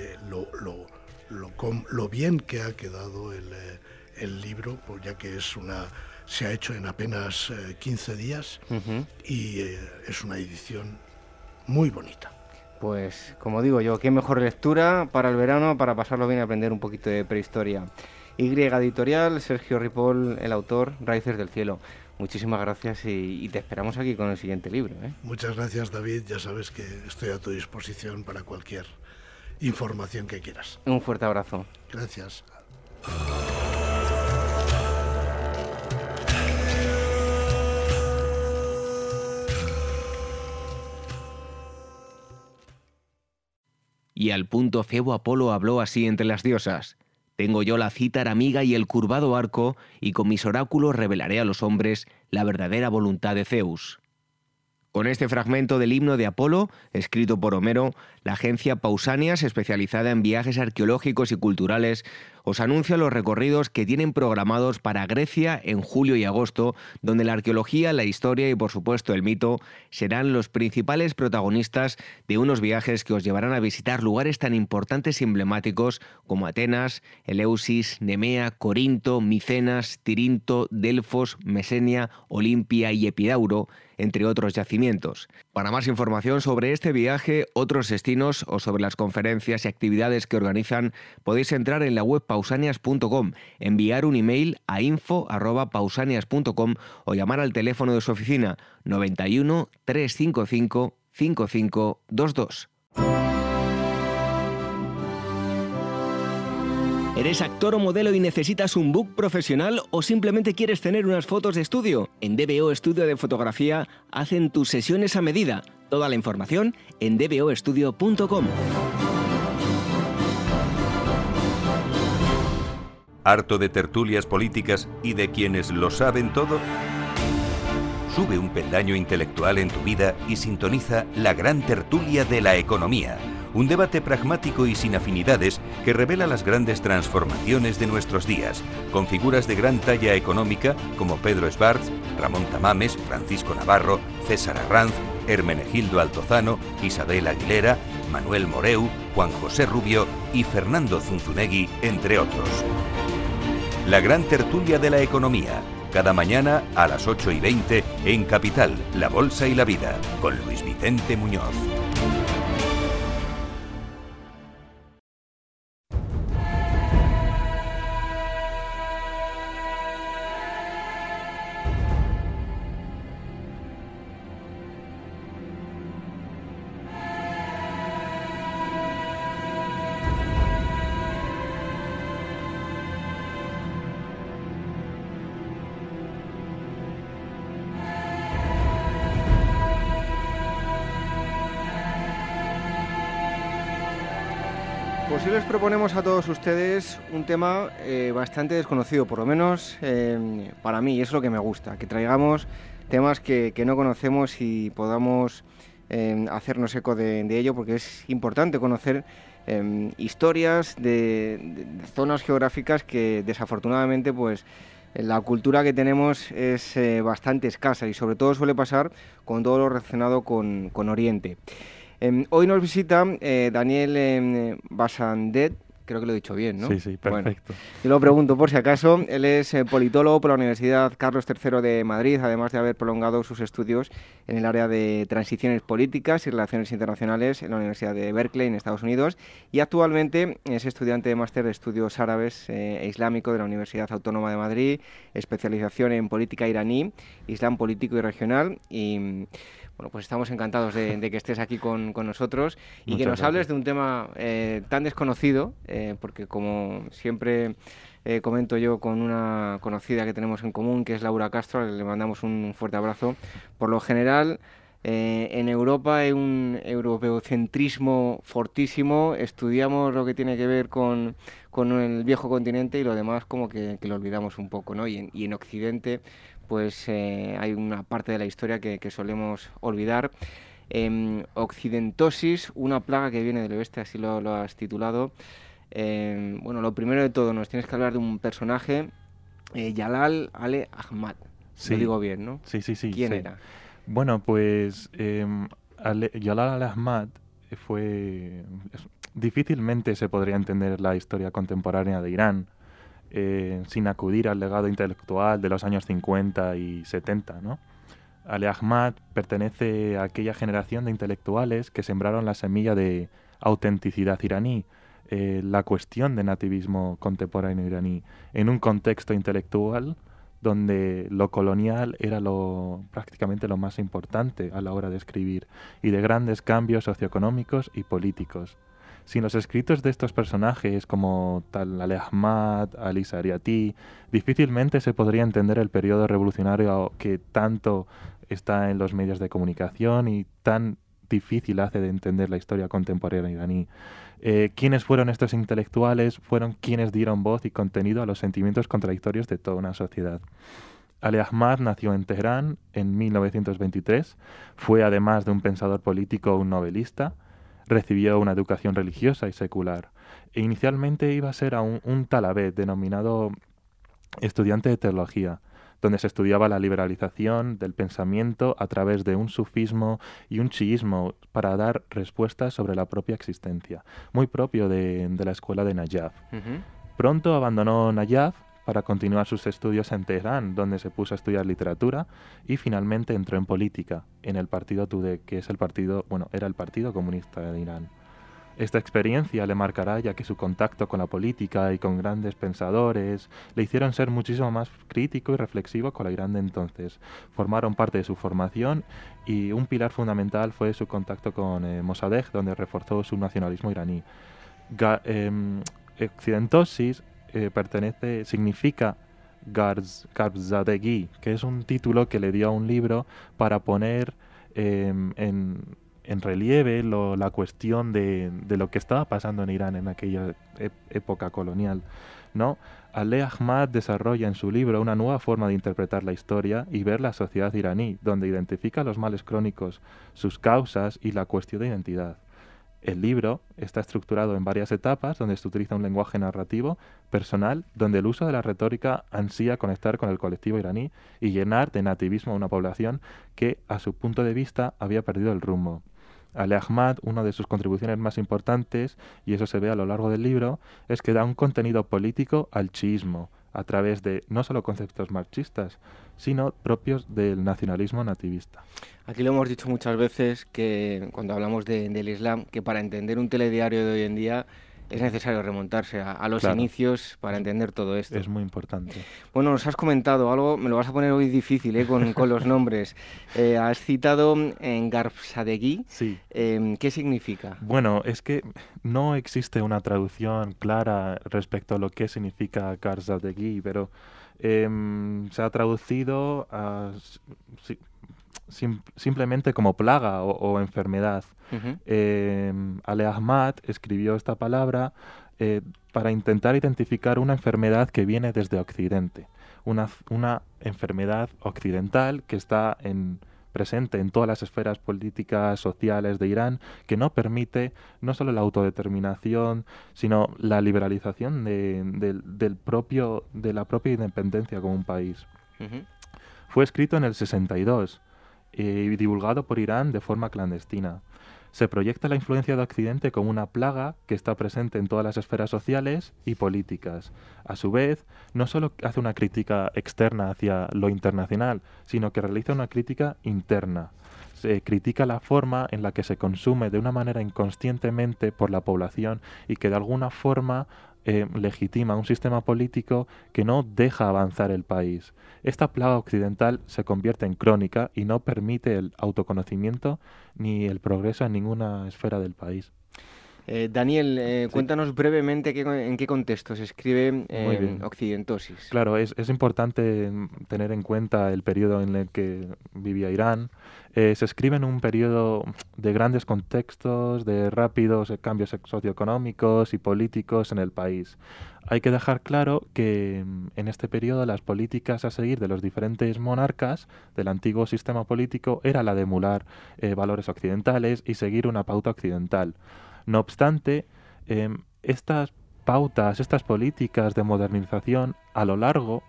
lo bien que ha quedado el libro, pues ya que se ha hecho en apenas 15 días, y es una edición muy bonita. Pues como digo yo, qué mejor lectura para el verano, para pasarlo bien y aprender un poquito de prehistoria. Y Editorial, Sergio Ripoll, el autor, Raíces del Cielo. Muchísimas gracias y te esperamos aquí con el siguiente libro. Muchas gracias, David. Ya sabes que estoy a tu disposición para cualquier información que quieras. Un fuerte abrazo. Gracias. Y al punto Febo Apolo habló así entre las diosas: tengo yo la cítara amiga y el curvado arco, y con mis oráculos revelaré a los hombres la verdadera voluntad de Zeus. Con este fragmento del himno de Apolo, escrito por Homero, la agencia Pausanias, especializada en viajes arqueológicos y culturales, os anuncia los recorridos que tienen programados para Grecia en julio y agosto, donde la arqueología, la historia y por supuesto el mito serán los principales protagonistas de unos viajes que os llevarán a visitar lugares tan importantes y emblemáticos como Atenas, Eleusis, Nemea, Corinto, Micenas, Tirinto, Delfos, Mesenia, Olimpia y Epidauro, entre otros yacimientos. Para más información sobre este viaje, otros destinos o sobre las conferencias y actividades que organizan, podéis entrar en la web pausanias.com, enviar un email a info@pausanias.com o llamar al teléfono de su oficina 91 355 5522. ¿Eres actor o modelo y necesitas un book profesional o simplemente quieres tener unas fotos de estudio? En DBO Estudio de Fotografía hacen tus sesiones a medida. Toda la información en dboestudio.com. ¿Harto de tertulias políticas y de quienes lo saben todo? Sube un peldaño intelectual en tu vida y sintoniza la gran tertulia de la economía. Un debate pragmático y sin afinidades que revela las grandes transformaciones de nuestros días, con figuras de gran talla económica como Pedro Esbarz, Ramón Tamames, Francisco Navarro, César Arranz, Hermenegildo Altozano, Isabel Aguilera, Manuel Moreu, Juan José Rubio y Fernando Zunzunegui, entre otros. La gran tertulia de la economía, cada mañana a las 8:20 en Capital, La Bolsa y la Vida, con Luis Vicente Muñoz. Pues hoy les proponemos a todos ustedes un tema bastante desconocido, por lo menos para mí, y es lo que me gusta, que traigamos temas que no conocemos y podamos hacernos eco de ello, porque es importante conocer historias de zonas geográficas que desafortunadamente pues la cultura que tenemos es bastante escasa y sobre todo suele pasar con todo lo relacionado con Oriente. Hoy nos visita Daniel Basandet, creo que lo he dicho bien, ¿no? Sí, perfecto. Bueno, yo lo pregunto por si acaso. Él es politólogo por la Universidad Carlos III de Madrid, además de haber prolongado sus estudios en el área de transiciones políticas y relaciones internacionales en la Universidad de Berkeley, en Estados Unidos, y actualmente es estudiante de máster de estudios árabes e islámico de la Universidad Autónoma de Madrid, especialización en política iraní, islam político y regional, y bueno, pues estamos encantados de que estés aquí con nosotros y que nos hables de un tema tan desconocido, porque como siempre comento yo con una conocida que tenemos en común, que es Laura Castro, a la que le mandamos un fuerte abrazo. Por lo general, en Europa hay un europeocentrismo fortísimo, estudiamos lo que tiene que ver con el viejo continente y lo demás como que lo olvidamos un poco, ¿no? Y en Occidente pues hay una parte de la historia que solemos olvidar. Occidentosis, una plaga que viene del oeste, así lo has titulado. Bueno, lo primero de todo, nos tienes que hablar de un personaje, Jalal al-Ahmad. Sí. Lo digo bien, ¿no? Sí. ¿Quién era? Bueno, pues Jalal al-Ahmad difícilmente se podría entender la historia contemporánea de Irán sin acudir al legado intelectual de los años 50 y 70, ¿no? Al-Ahmad pertenece a aquella generación de intelectuales que sembraron la semilla de autenticidad iraní, la cuestión de nativismo contemporáneo iraní, en un contexto intelectual donde lo colonial era prácticamente lo más importante a la hora de escribir, y de grandes cambios socioeconómicos y políticos. Sin los escritos de estos personajes como tal Al-Ahmad, Ali Shariati, difícilmente se podría entender el periodo revolucionario que tanto está en los medios de comunicación y tan difícil hace de entender la historia contemporánea iraní. ¿Quiénes fueron estos intelectuales? Fueron quienes dieron voz y contenido a los sentimientos contradictorios de toda una sociedad. Ali Ahmad nació en Teherán en 1923. Fue, además de un pensador político, un novelista. Recibió una educación religiosa y secular. E inicialmente iba a ser un talabé, denominado estudiante de teología, donde se estudiaba la liberalización del pensamiento a través de un sufismo y un chiismo para dar respuestas sobre la propia existencia, muy propio de la escuela de Nayaf. Pronto abandonó Nayaf para continuar sus estudios en Teherán, donde se puso a estudiar literatura y finalmente entró en política, en el partido Tudeh, que es era el Partido Comunista de Irán. Esta experiencia le marcará, ya que su contacto con la política y con grandes pensadores le hicieron ser muchísimo más crítico y reflexivo con la Irán de entonces. Formaron parte de su formación y un pilar fundamental fue su contacto con Mossadegh, donde reforzó su nacionalismo iraní. Occidentosis significa Garbzadeghi, que es un título que le dio a un libro para poner en relieve la cuestión de lo que estaba pasando en Irán en aquella época colonial, ¿no? Ali Ahmad desarrolla en su libro una nueva forma de interpretar la historia y ver la sociedad iraní, donde identifica los males crónicos, sus causas y la cuestión de identidad. El libro está estructurado en varias etapas, donde se utiliza un lenguaje narrativo personal, donde el uso de la retórica ansía conectar con el colectivo iraní y llenar de nativismo a una población que, a su punto de vista, había perdido el rumbo. Ali Ahmad, una de sus contribuciones más importantes, y eso se ve a lo largo del libro, es que da un contenido político al chiismo, a través de no solo conceptos marxistas, sino propios del nacionalismo nativista. Aquí lo hemos dicho muchas veces, que cuando hablamos del Islam, que para entender un telediario de hoy en día es necesario remontarse a los inicios para entender todo esto. Es muy importante. Bueno, nos has comentado algo, me lo vas a poner hoy difícil con los nombres. Has citado en Garbzadeghi. Sí. ¿Qué significa? Bueno, es que no existe una traducción clara respecto a lo que significa Garbzadeghi, pero se ha traducido simplemente como plaga o enfermedad. Ali Ahmad escribió esta palabra para intentar identificar una enfermedad que viene desde Occidente, una enfermedad occidental que está presente en todas las esferas políticas, sociales de Irán, que no permite no solo la autodeterminación, sino la liberalización de la propia independencia como un país. Fue escrito en el 62 y divulgado por Irán de forma clandestina. Se proyecta la influencia de Occidente como una plaga que está presente en todas las esferas sociales y políticas. A su vez, no solo hace una crítica externa hacia lo internacional, sino que realiza una crítica interna. Se critica la forma en la que se consume de una manera inconscientemente por la población y que de alguna forma legitima un sistema político que no deja avanzar el país. Esta plaga occidental se convierte en crónica y no permite el autoconocimiento ni el progreso en ninguna esfera del país. Daniel, cuéntanos brevemente en qué contexto se escribe Occidentosis. Claro, es importante tener en cuenta el periodo en el que vivía Irán. Se escribe en un periodo de grandes contextos, de rápidos cambios socioeconómicos y políticos en el país. Hay que dejar claro que en este periodo las políticas a seguir de los diferentes monarcas del antiguo sistema político era la de emular valores occidentales y seguir una pauta occidental. No obstante, estas pautas, estas políticas de modernización a largo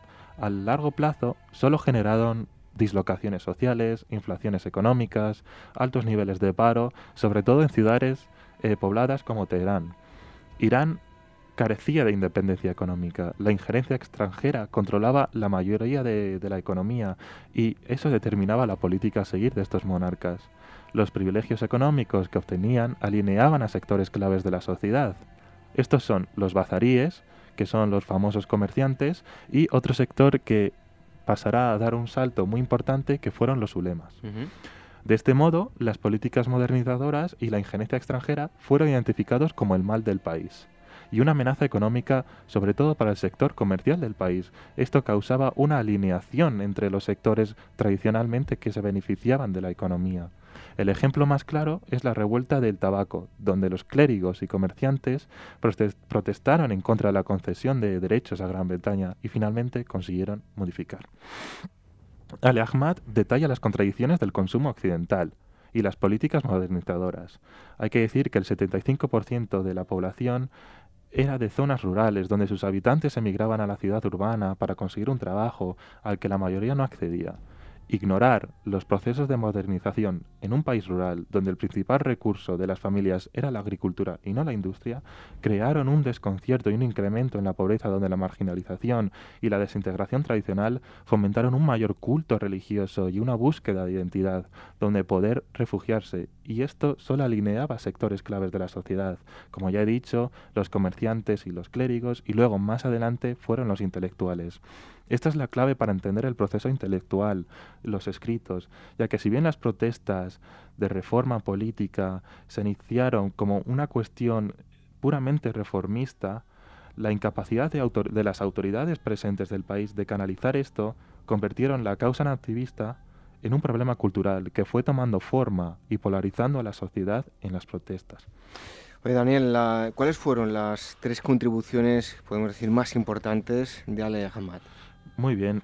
plazo solo generaron dislocaciones sociales, inflaciones económicas, altos niveles de paro, sobre todo en ciudades pobladas como Teherán. Irán carecía de independencia económica. La injerencia extranjera controlaba la mayoría de la economía y eso determinaba la política a seguir de estos monarcas. Los privilegios económicos que obtenían alineaban a sectores claves de la sociedad. Estos son los bazaríes, que son los famosos comerciantes, y otro sector que pasará a dar un salto muy importante, que fueron los ulemas. De este modo, las políticas modernizadoras y la injerencia extranjera fueron identificados como el mal del país y una amenaza económica, sobre todo para el sector comercial del país. Esto causaba una alineación entre los sectores tradicionalmente que se beneficiaban de la economía. El ejemplo más claro es la revuelta del tabaco, donde los clérigos y comerciantes protestaron en contra de la concesión de derechos a Gran Bretaña y finalmente consiguieron modificar. Ali Ahmad detalla las contradicciones del consumo occidental y las políticas modernizadoras. Hay que decir que el 75% de la población era de zonas rurales, donde sus habitantes emigraban a la ciudad urbana para conseguir un trabajo al que la mayoría no accedía. Ignorar los procesos de modernización en un país rural, donde el principal recurso de las familias era la agricultura y no la industria, crearon un desconcierto y un incremento en la pobreza, donde la marginalización y la desintegración tradicional fomentaron un mayor culto religioso y una búsqueda de identidad, donde poder refugiarse, y esto solo alineaba sectores claves de la sociedad, como ya he dicho, los comerciantes y los clérigos, y luego más adelante fueron los intelectuales. Esta es la clave para entender el proceso intelectual, los escritos, ya que si bien las protestas de reforma política se iniciaron como una cuestión puramente reformista, la incapacidad de las autoridades presentes del país de canalizar esto convirtieron la causa nativista en un problema cultural que fue tomando forma y polarizando a la sociedad en las protestas. Oye, Daniel, ¿cuáles fueron las 3 contribuciones, podemos decir, más importantes de Ali Ahmad? Muy bien,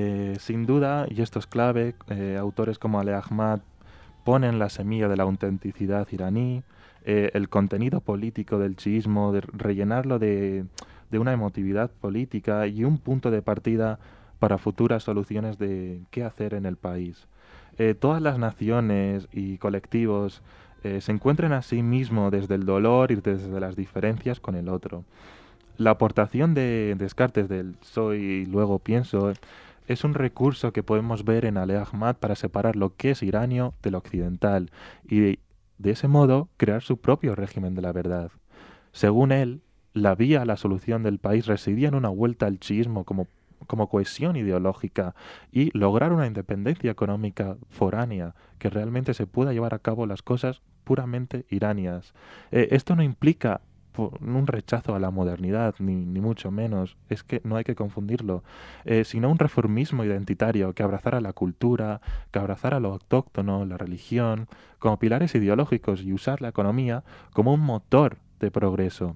sin duda, y esto es clave, autores como Ali Ahmad ponen la semilla de la autenticidad iraní, el contenido político del chiismo, de rellenarlo de una emotividad política y un punto de partida para futuras soluciones de qué hacer en el país. Todas las naciones y colectivos se encuentran a sí mismos desde el dolor y desde las diferencias con el otro. La aportación de Descartes del soy y luego pienso es un recurso que podemos ver en Ali Ahmad para separar lo que es iranio de lo occidental y de ese modo crear su propio régimen de la verdad. Según él, la vía a la solución del país residía en una vuelta al chiismo como cohesión ideológica y lograr una independencia económica foránea, que realmente se pueda llevar a cabo las cosas puramente iranias. Esto no implica un rechazo a la modernidad, ni mucho menos, es que no hay que confundirlo, sino un reformismo identitario que abrazara la cultura, que abrazara lo autóctono, la religión, como pilares ideológicos y usar la economía como un motor de progreso.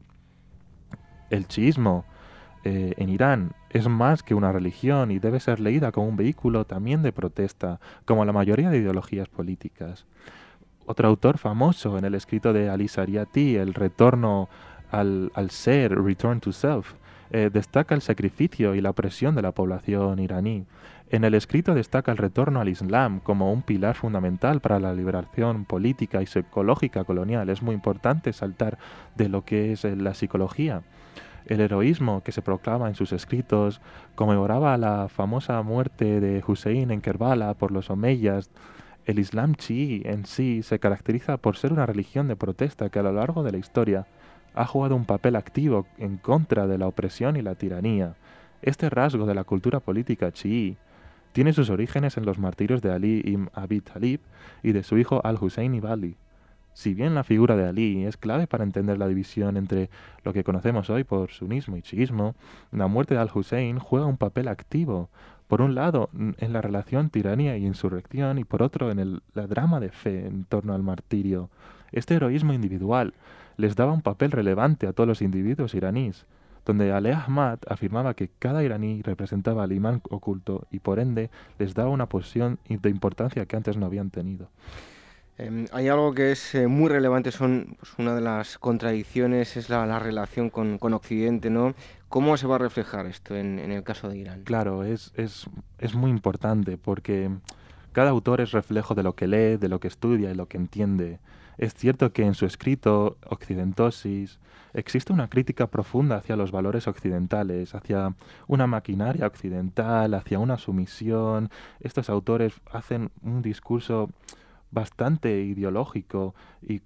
El chiismo en Irán es más que una religión y debe ser leída como un vehículo también de protesta, como la mayoría de ideologías políticas. Otro autor famoso en el escrito de Ali Shariati, El retorno al ser, Return to Self, destaca el sacrificio y la opresión de la población iraní. En el escrito destaca el retorno al Islam como un pilar fundamental para la liberación política y psicológica colonial. Es muy importante saltar de lo que es la psicología. El heroísmo que se proclama en sus escritos conmemoraba la famosa muerte de Hussein en Kerbala por los omeyas. El Islam chií en sí se caracteriza por ser una religión de protesta que a lo largo de la historia ha jugado un papel activo en contra de la opresión y la tiranía. Este rasgo de la cultura política chií tiene sus orígenes en los martirios de Ali ibn Abi Talib y de su hijo al-Hussein ibn Ali. Si bien la figura de Ali es clave para entender la división entre lo que conocemos hoy por sunismo y chiismo, la muerte de al-Hussein juega un papel activo, por un lado en la relación tiranía y insurrección y por otro en la drama de fe en torno al martirio. Este heroísmo individual les daba un papel relevante a todos los individuos iraníes, donde Ali Ahmad afirmaba que cada iraní representaba al imán oculto y por ende les daba una posición de importancia que antes no habían tenido. Hay algo que es muy relevante, una de las contradicciones es la relación con Occidente, ¿no? ¿Cómo se va a reflejar esto en el caso de Irán? Claro, es muy importante porque cada autor es reflejo de lo que lee, de lo que estudia y lo que entiende. Es cierto que en su escrito, Occidentosis, existe una crítica profunda hacia los valores occidentales, hacia una maquinaria occidental, hacia una sumisión. Estos autores hacen un discurso bastante ideológico y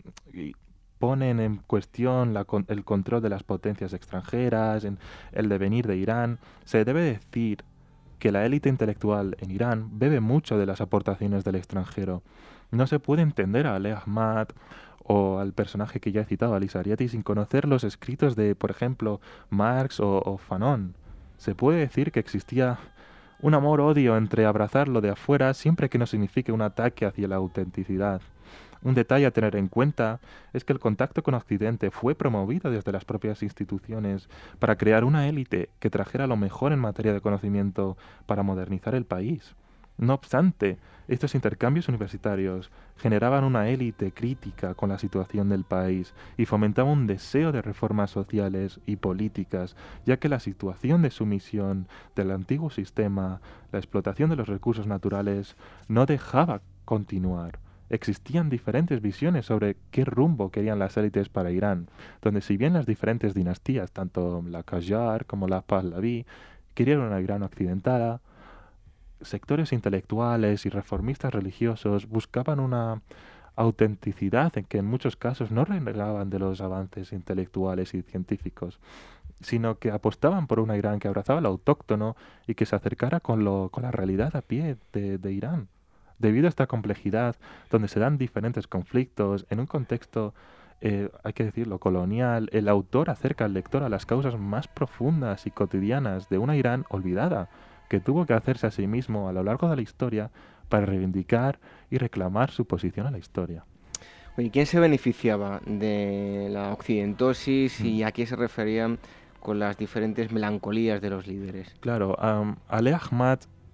ponen en cuestión el control de las potencias extranjeras, en el devenir de Irán. Se debe decir que la élite intelectual en Irán bebe mucho de las aportaciones del extranjero. No se puede entender a Ali Ahmad o al personaje que ya he citado, Ali Shariati, sin conocer los escritos de, por ejemplo, Marx o Fanon. Se puede decir que existía Un amor-odio entre abrazar lo de afuera siempre que no signifique un ataque hacia la autenticidad. Un detalle a tener en cuenta es que el contacto con Occidente fue promovido desde las propias instituciones para crear una élite que trajera lo mejor en materia de conocimiento para modernizar el país. No obstante, estos intercambios universitarios generaban una élite crítica con la situación del país y fomentaban un deseo de reformas sociales y políticas, ya que la situación de sumisión del antiguo sistema, la explotación de los recursos naturales, no dejaba continuar. Existían diferentes visiones sobre qué rumbo querían las élites para Irán, donde si bien las diferentes dinastías, tanto la Qajar como la Pahlaví, querían una Irán occidental, sectores intelectuales y reformistas religiosos buscaban una autenticidad en que en muchos casos no renegaban de los avances intelectuales y científicos, sino que apostaban por una Irán que abrazaba lo autóctono y que se acercara con la realidad a pie de Irán. Debido a esta complejidad, donde se dan diferentes conflictos, en un contexto, hay que decirlo, colonial, el autor acerca al lector a las causas más profundas y cotidianas de una Irán olvidada, que tuvo que hacerse a sí mismo a lo largo de la historia para reivindicar y reclamar su posición en la historia. Oye, ¿quién se beneficiaba de la occidentosis y a qué se referían con las diferentes melancolías de los líderes? Claro, Ale Ahmad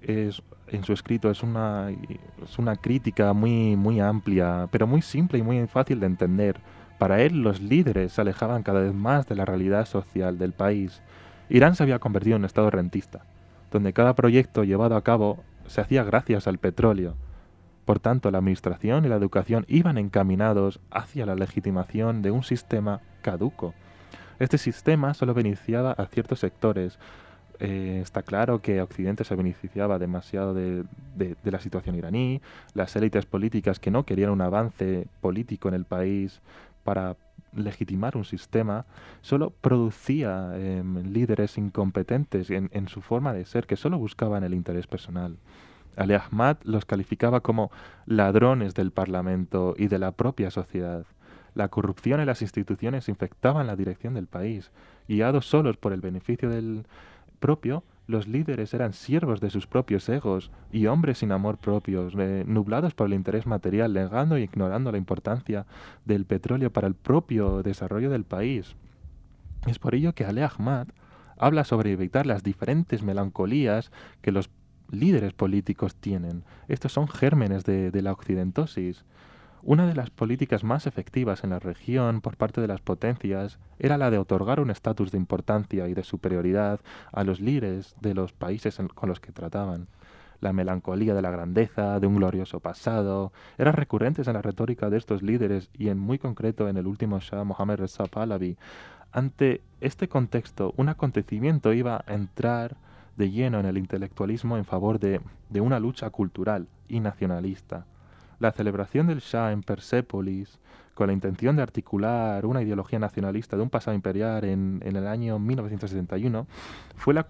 en su escrito es una crítica muy amplia, pero muy simple y muy fácil de entender. Para él, los líderes se alejaban cada vez más de la realidad social del país. Irán se había convertido en un estado rentista, donde cada proyecto llevado a cabo se hacía gracias al petróleo. Por tanto, la administración y la educación iban encaminados hacia la legitimación de un sistema caduco. Este sistema solo beneficiaba a ciertos sectores. Está claro que Occidente se beneficiaba demasiado de la situación iraní, las élites políticas que no querían un avance político en el país para legitimar un sistema, solo producía líderes incompetentes en su forma de ser, que solo buscaban el interés personal. Ali Ahmad los calificaba como ladrones del Parlamento y de la propia sociedad. La corrupción en las instituciones infectaban la dirección del país. Guiados solos por el beneficio del propio, los líderes eran siervos de sus propios egos y hombres sin amor propios, nublados por el interés material, negando y ignorando la importancia del petróleo para el propio desarrollo del país. Es por ello que Ali Ahmad habla sobre evitar las diferentes melancolías que los líderes políticos tienen. Estos son gérmenes de la occidentosis. Una de las políticas más efectivas en la región por parte de las potencias era la de otorgar un estatus de importancia y de superioridad a los líderes de los países con los que trataban. La melancolía de la grandeza, de un glorioso pasado, eran recurrentes en la retórica de estos líderes y en muy concreto en el último Shah Mohammad Reza Pahlavi. Ante este contexto, un acontecimiento iba a entrar de lleno en el intelectualismo en favor de una lucha cultural y nacionalista. La celebración del Shah en Persépolis, con la intención de articular una ideología nacionalista de un pasado imperial en el año 1971, fue la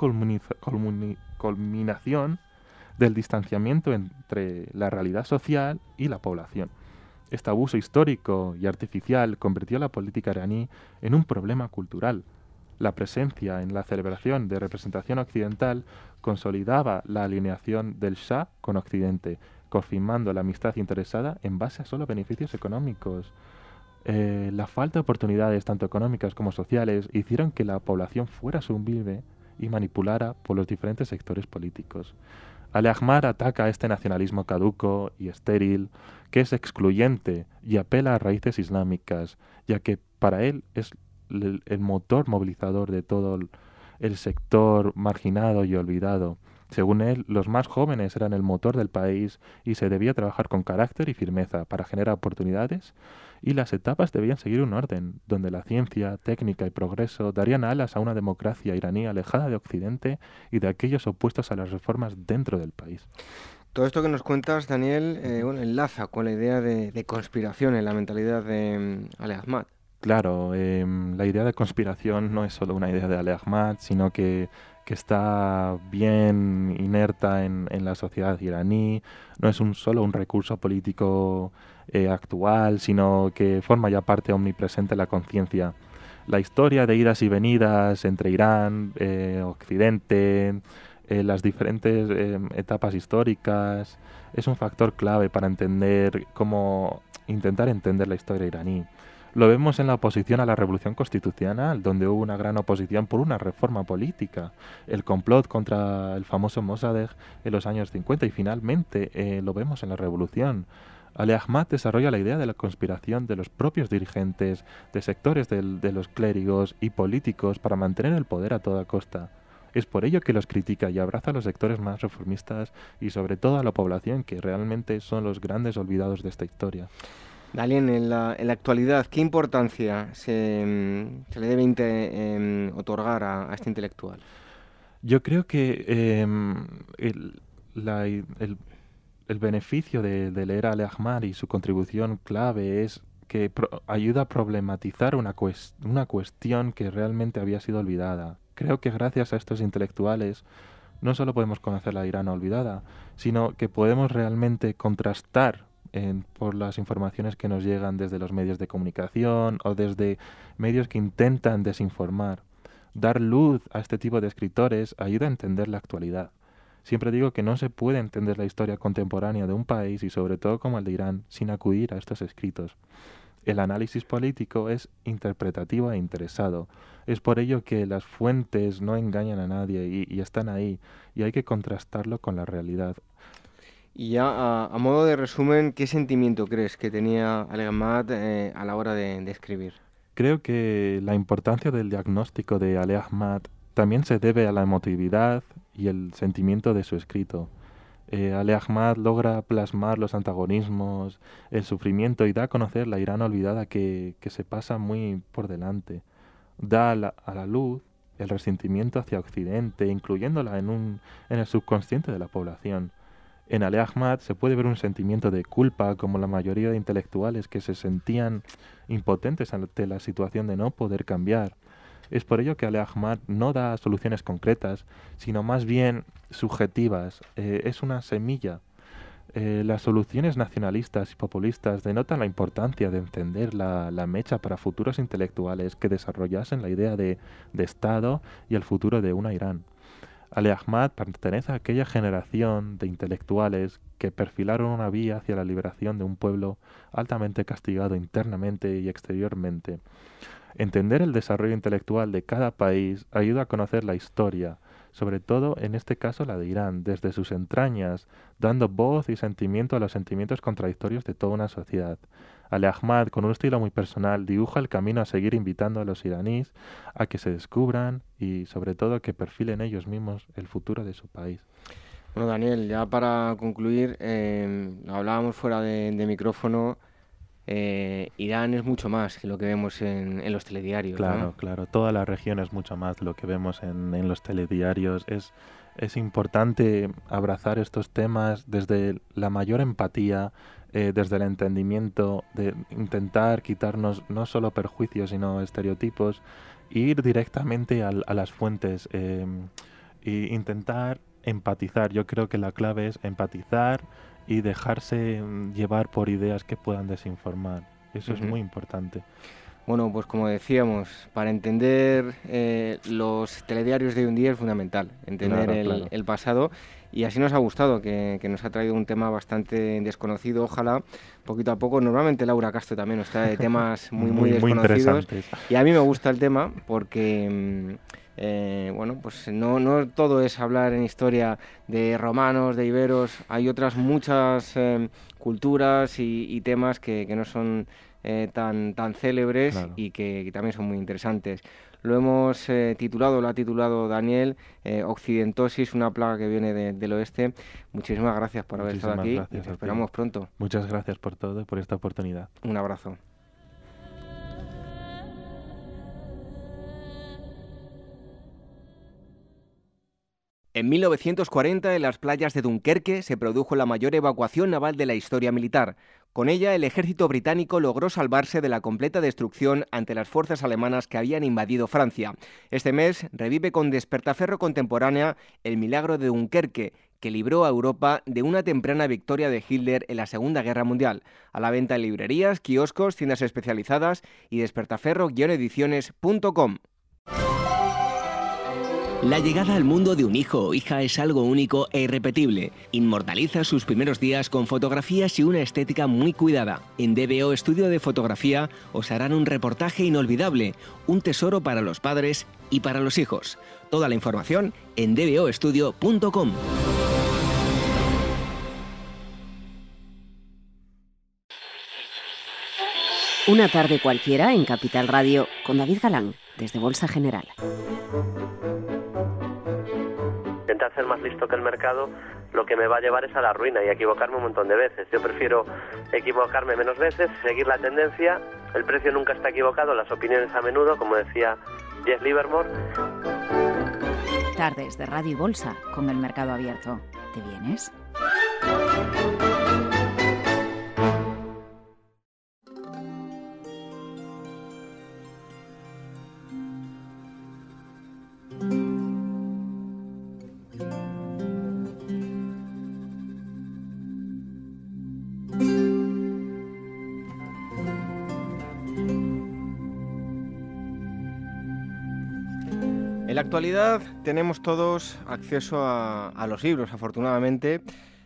culminación del distanciamiento entre la realidad social y la población. Este abuso histórico y artificial convirtió a la política iraní en un problema cultural. La presencia en la celebración de representación occidental consolidaba la alineación del Shah con Occidente, confirmando la amistad interesada en base a solo beneficios económicos. La falta de oportunidades, tanto económicas como sociales, hicieron que la población fuera sublime y manipulara por los diferentes sectores políticos. Ali Ahmad ataca a este nacionalismo caduco y estéril, que es excluyente y apela a raíces islámicas, ya que para él es el motor movilizador de todo el sector marginado y olvidado. Según él, los más jóvenes eran el motor del país y se debía trabajar con carácter y firmeza para generar oportunidades, y las etapas debían seguir un orden, donde la ciencia, técnica y progreso darían alas a una democracia iraní alejada de Occidente y de aquellos opuestos a las reformas dentro del país. Todo esto que nos cuentas, Daniel, enlaza con la idea de conspiración en la mentalidad de Ali Ahmad. Claro, la idea de conspiración no es solo una idea de Ali Ahmad, sino que está bien inerta en la sociedad iraní, no es solo un recurso político actual, sino que forma ya parte omnipresente de la conciencia. La historia de idas y venidas entre Irán, Occidente, las diferentes etapas históricas. Es un factor clave para intentar entender la historia iraní. Lo vemos en la oposición a la revolución constitucional, donde hubo una gran oposición por una reforma política, el complot contra el famoso Mossadegh en los años 50 y finalmente lo vemos en la revolución. Ali Ahmad desarrolla la idea de la conspiración de los propios dirigentes, de sectores de los clérigos y políticos para mantener el poder a toda costa. Es por ello que los critica y abraza a los sectores más reformistas y sobre todo a la población, que realmente son los grandes olvidados de esta historia. Daniel, en la actualidad, ¿qué importancia se le debe otorgar a este intelectual? Yo creo que el beneficio de leer a Ali Ahmad y su contribución clave es que ayuda a problematizar una cuestión que realmente había sido olvidada. Creo que gracias a estos intelectuales no solo podemos conocer la Irán olvidada, sino que podemos realmente contrastar por las informaciones que nos llegan desde los medios de comunicación o desde medios que intentan desinformar. Dar luz a este tipo de escritores ayuda a entender la actualidad. Siempre digo que no se puede entender la historia contemporánea de un país y sobre todo como el de Irán sin acudir a estos escritos. El análisis político es interpretativo e interesado. Es por ello que las fuentes no engañan a nadie y están ahí y hay que contrastarlo con la realidad. Y ya a modo de resumen, ¿qué sentimiento crees que tenía Ali Ahmad a la hora de escribir? Creo que la importancia del diagnóstico de Ali Ahmad también se debe a la emotividad y el sentimiento de su escrito. Ali Ahmad logra plasmar los antagonismos, el sufrimiento y da a conocer la Irán olvidada que se pasa muy por delante. Da a la luz el resentimiento hacia Occidente, incluyéndola en el subconsciente de la población. En Ali Ahmad se puede ver un sentimiento de culpa, como la mayoría de intelectuales que se sentían impotentes ante la situación de no poder cambiar. Es por ello que Ali Ahmad no da soluciones concretas, sino más bien subjetivas. Es una semilla. Las soluciones nacionalistas y populistas denotan la importancia de encender la mecha para futuros intelectuales que desarrollasen la idea de Estado y el futuro de una Irán. Ali Ahmad pertenece a aquella generación de intelectuales que perfilaron una vía hacia la liberación de un pueblo altamente castigado internamente y exteriormente. Entender el desarrollo intelectual de cada país ayuda a conocer la historia, sobre todo en este caso la de Irán, desde sus entrañas, dando voz y sentimiento a los sentimientos contradictorios de toda una sociedad. Ali Ahmad, con un estilo muy personal, dibuja el camino a seguir invitando a los iraníes a que se descubran y sobre todo que perfilen ellos mismos el futuro de su país. Bueno, Daniel, ya para concluir, hablábamos fuera de micrófono. Irán es mucho más que lo que vemos en los telediarios. Claro, ¿no? Claro. Toda la región es mucho más de lo que vemos en los telediarios. Es importante abrazar estos temas desde la mayor empatía, desde el entendimiento, de intentar quitarnos no solo perjuicios, sino estereotipos, e ir directamente a las fuentes e intentar empatizar. Yo creo que la clave es empatizar y dejarse llevar por ideas que puedan desinformar. Eso es muy importante. Bueno, pues como decíamos, para entender los telediarios de hoy en día es fundamental entender el pasado, y así nos ha gustado, que nos ha traído un tema bastante desconocido. Ojalá, poquito a poco, normalmente Laura Castro también nos trae temas muy desconocidos, y a mí me gusta el tema porque... bueno, pues no todo es hablar en historia de romanos, de iberos. Hay otras muchas culturas y temas que no son tan célebres, claro, y que también son muy interesantes. Lo ha titulado Daniel, Occidentosis, una plaga que viene del oeste. Muchísimas gracias por haber estado aquí y te esperamos pronto. Muchas gracias por todo y por esta oportunidad. Un abrazo. En 1940, en las playas de Dunkerque, se produjo la mayor evacuación naval de la historia militar. Con ella, el ejército británico logró salvarse de la completa destrucción ante las fuerzas alemanas que habían invadido Francia. Este mes revive con Despertaferro Contemporánea el milagro de Dunkerque, que libró a Europa de una temprana victoria de Hitler en la Segunda Guerra Mundial. A la venta en librerías, kioscos, tiendas especializadas y despertaferro-ediciones.com. La llegada al mundo de un hijo o hija es algo único e irrepetible. Inmortaliza sus primeros días con fotografías y una estética muy cuidada. En DBO Estudio de Fotografía os harán un reportaje inolvidable, un tesoro para los padres y para los hijos. Toda la información en dboestudio.com. Una tarde cualquiera en Capital Radio con David Galán, desde Bolsa General. Intentar ser más listo que el mercado, lo que me va a llevar es a la ruina y a equivocarme un montón de veces. Yo prefiero equivocarme menos veces, seguir la tendencia. El precio nunca está equivocado, las opiniones a menudo, como decía Jess Livermore. Tardes de Radio y Bolsa con el mercado abierto. ¿Te vienes? En la actualidad tenemos todos acceso a los libros, afortunadamente,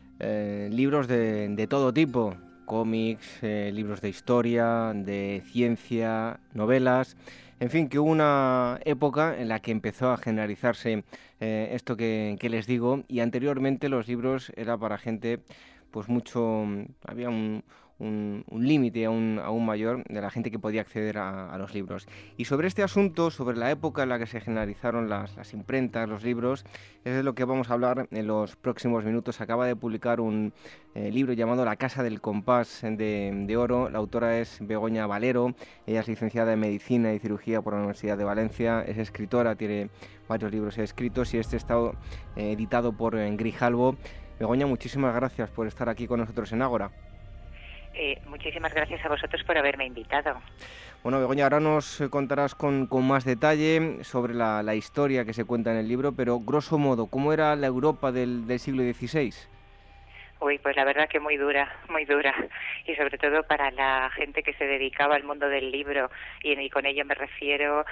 libros de todo tipo, cómics, libros de historia, de ciencia, novelas, en fin, que hubo una época en la que empezó a generalizarse esto que les digo, y anteriormente los libros era para gente, pues mucho, había un límite aún mayor de la gente que podía acceder a los libros. Y sobre este asunto, sobre la época en la que se generalizaron las imprentas, los libros, es de lo que vamos a hablar en los próximos minutos. Acaba de publicar un libro llamado La Casa del Compás de Oro. La autora es Begoña Valero. Ella es licenciada en Medicina y Cirugía por la Universidad de Valencia. Es escritora, tiene varios libros escritos y este está editado por Grijalbo. Begoña, muchísimas gracias por estar aquí con nosotros en Ágora. Muchísimas gracias a vosotros por haberme invitado. Bueno, Begoña, ahora nos contarás con más detalle sobre la historia que se cuenta en el libro, pero grosso modo, ¿cómo era la Europa del siglo XVI? Uy, pues la verdad que muy dura, y sobre todo para la gente que se dedicaba al mundo del libro, y con ello me refiero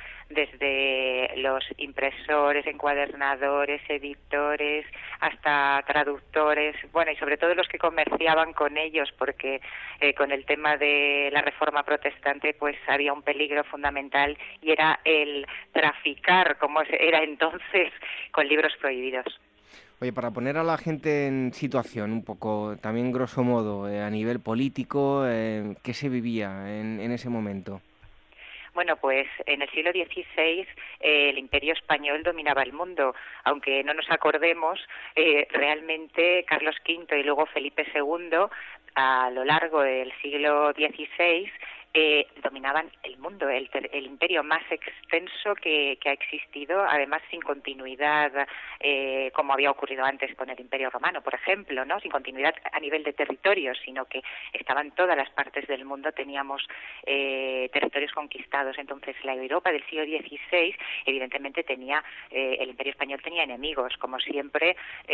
desde los impresores, encuadernadores, editores, hasta traductores, bueno, y sobre todo los que comerciaban con ellos, porque con el tema de la Reforma Protestante pues había un peligro fundamental y era el traficar, como era entonces, con libros prohibidos. Oye, para poner a la gente en situación un poco, también grosso modo, a nivel político, ¿qué se vivía en ese momento? Bueno, pues en el siglo XVI el Imperio Español dominaba el mundo, aunque no nos acordemos, realmente Carlos V y luego Felipe II, a lo largo del siglo XVI, dominaban el mundo, el imperio más extenso que ha existido, además sin continuidad, como había ocurrido antes con el Imperio Romano, por ejemplo, ¿no? Sin continuidad a nivel de territorios, sino que estaban todas las partes del mundo, teníamos territorios conquistados. Entonces la Europa del siglo XVI evidentemente tenía, el Imperio Español tenía enemigos, como siempre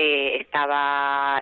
estaba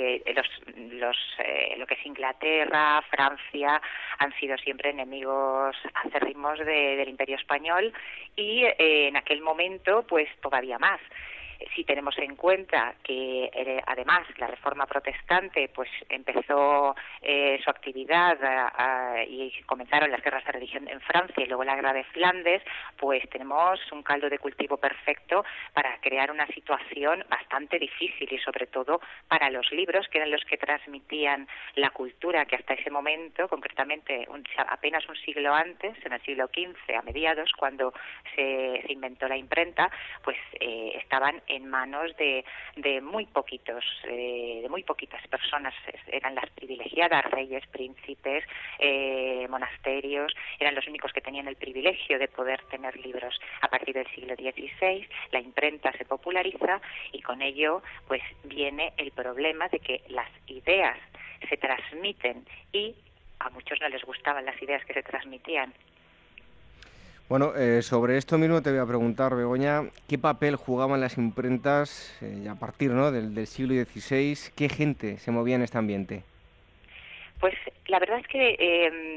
lo que es Inglaterra, Francia, han sido siempre enemigos acérrimos del Imperio Español y en aquel momento pues todavía más. Si tenemos en cuenta que además la Reforma Protestante pues empezó su actividad y comenzaron las guerras de religión en Francia y luego la guerra de Flandes, pues tenemos un caldo de cultivo perfecto para crear una situación bastante difícil y sobre todo para los libros, que eran los que transmitían la cultura que hasta ese momento, concretamente apenas un siglo antes, en el siglo XV a mediados, cuando se inventó la imprenta, pues estaban en manos de muy poquitos, de muy poquitas personas. Eran las privilegiadas, reyes, príncipes, monasterios, eran los únicos que tenían el privilegio de poder tener libros. A partir del siglo XVI la imprenta se populariza y con ello pues viene el problema de que las ideas se transmiten y a muchos no les gustaban las ideas que se transmitían. Bueno, sobre esto mismo te voy a preguntar, Begoña, ¿qué papel jugaban las imprentas a partir, ¿no?, del siglo XVI? ¿Qué gente se movía en este ambiente? Pues la verdad es que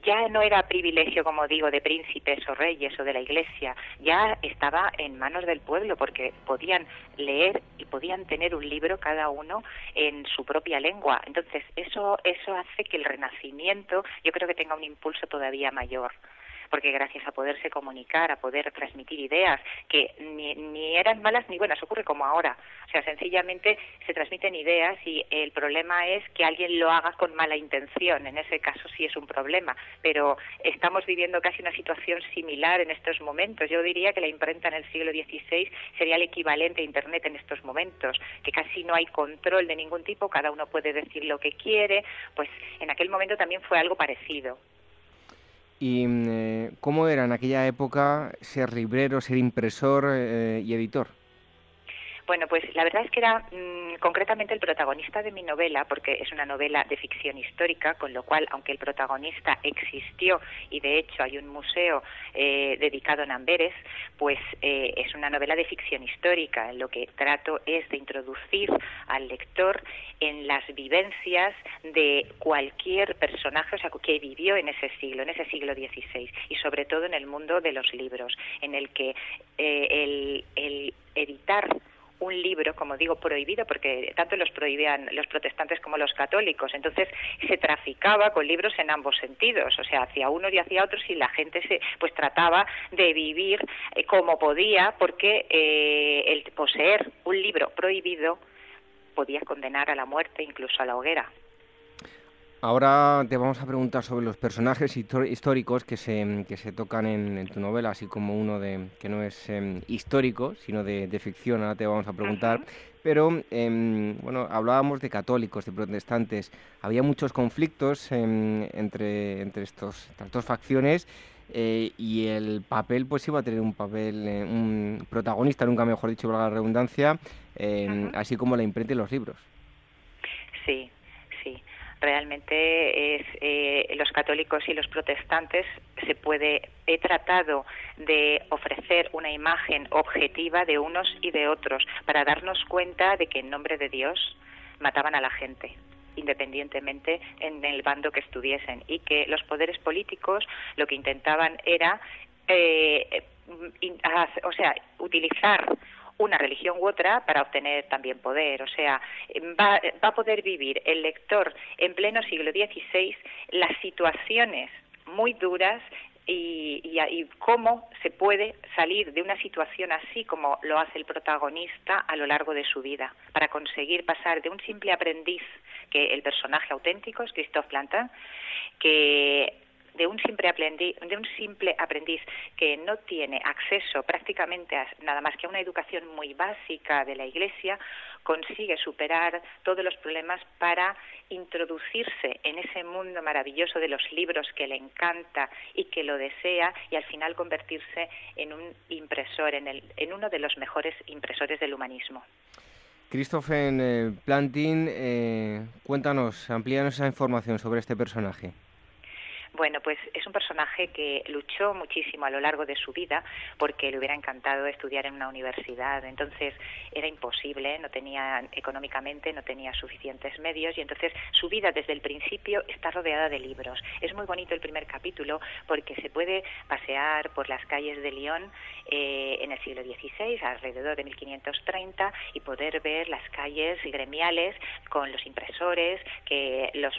ya no era privilegio, como digo, de príncipes o reyes o de la Iglesia, ya estaba en manos del pueblo, porque podían leer y podían tener un libro cada uno en su propia lengua. Entonces, eso hace que el Renacimiento, yo creo que tenga un impulso todavía mayor, porque gracias a poderse comunicar, a poder transmitir ideas que ni eran malas ni buenas, ocurre como ahora. O sea, sencillamente se transmiten ideas y el problema es que alguien lo haga con mala intención. En ese caso sí es un problema, pero estamos viviendo casi una situación similar en estos momentos. Yo diría que la imprenta en el siglo XVI sería el equivalente a Internet en estos momentos, que casi no hay control de ningún tipo, cada uno puede decir lo que quiere. Pues en aquel momento también fue algo parecido. ¿Y cómo era en aquella época ser librero, ser impresor y editor? Bueno, pues la verdad es que era concretamente el protagonista de mi novela, porque es una novela de ficción histórica, con lo cual, aunque el protagonista existió y de hecho hay un museo dedicado en Amberes, pues es una novela de ficción histórica. Lo que trato es de introducir al lector en las vivencias de cualquier personaje, o sea, que vivió en ese siglo XVI, y sobre todo en el mundo de los libros, en el que el editar un libro, como digo, prohibido, porque tanto los prohibían los protestantes como los católicos, entonces se traficaba con libros en ambos sentidos, o sea, hacia unos y hacia otros, y la gente pues trataba de vivir como podía, porque el poseer un libro prohibido podía condenar a la muerte, incluso a la hoguera. Ahora te vamos a preguntar sobre los personajes históricos que se tocan en tu novela, así como uno que no es histórico, sino de ficción. Ahora te vamos a preguntar. Pero, bueno, hablábamos de católicos, de protestantes. Había muchos conflictos entre estas dos facciones y el papel pues iba a tener un papel, un protagonista, nunca mejor dicho, valga la redundancia, así como la imprenta y los libros. Sí. Realmente los católicos y los protestantes he tratado de ofrecer una imagen objetiva de unos y de otros para darnos cuenta de que en nombre de Dios mataban a la gente, independientemente en el bando que estuviesen, y que los poderes políticos lo que intentaban era utilizar una religión u otra para obtener también poder. O sea, va a poder vivir el lector en pleno siglo XVI las situaciones muy duras y cómo se puede salir de una situación así como lo hace el protagonista a lo largo de su vida, para conseguir pasar de un simple aprendiz, que el personaje auténtico es Christophe Plantin, que de un simple aprendiz que no tiene acceso prácticamente a nada más que a una educación muy básica de la Iglesia, consigue superar todos los problemas para introducirse en ese mundo maravilloso de los libros que le encanta y que lo desea, y al final convertirse en un impresor, en uno de los mejores impresores del humanismo. Christophe Plantin, cuéntanos, amplíanos esa información sobre este personaje. Bueno, pues es un personaje que luchó muchísimo a lo largo de su vida porque le hubiera encantado estudiar en una universidad. Entonces era imposible, económicamente no tenía suficientes medios, y entonces su vida desde el principio está rodeada de libros. Es muy bonito el primer capítulo porque se puede pasear por las calles de Lyon en el siglo XVI, alrededor de 1530, y poder ver las calles gremiales con los impresores, que los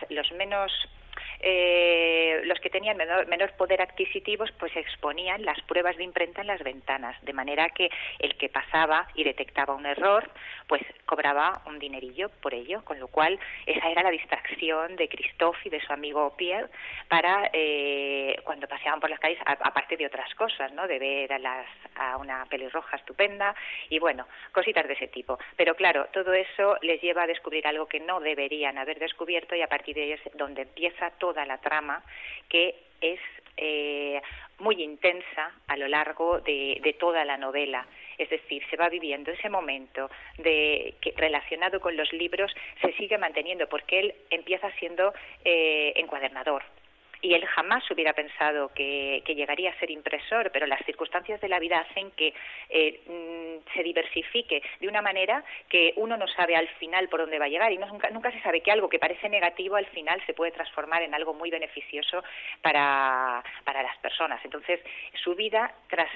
que tenían menor poder adquisitivo pues exponían las pruebas de imprenta en las ventanas, de manera que el que pasaba y detectaba un error pues cobraba un dinerillo por ello, con lo cual esa era la distracción de Christophe y de su amigo Pierre para cuando paseaban por las calles, aparte de otras cosas, ¿no?, de ver a una pelirroja estupenda y bueno, cositas de ese tipo. Pero claro, todo eso les lleva a descubrir algo que no deberían haber descubierto, y a partir de ahí es donde empieza toda la trama, que es muy intensa a lo largo de toda la novela. Es decir, se va viviendo ese momento que relacionado con los libros se sigue manteniendo, porque él empieza siendo encuadernador. y él jamás hubiera pensado que llegaría a ser impresor, pero las circunstancias de la vida hacen que se diversifique de una manera que uno no sabe al final por dónde va a llegar, y nunca se sabe que algo que parece negativo al final se puede transformar en algo muy beneficioso para las personas. Entonces, su vida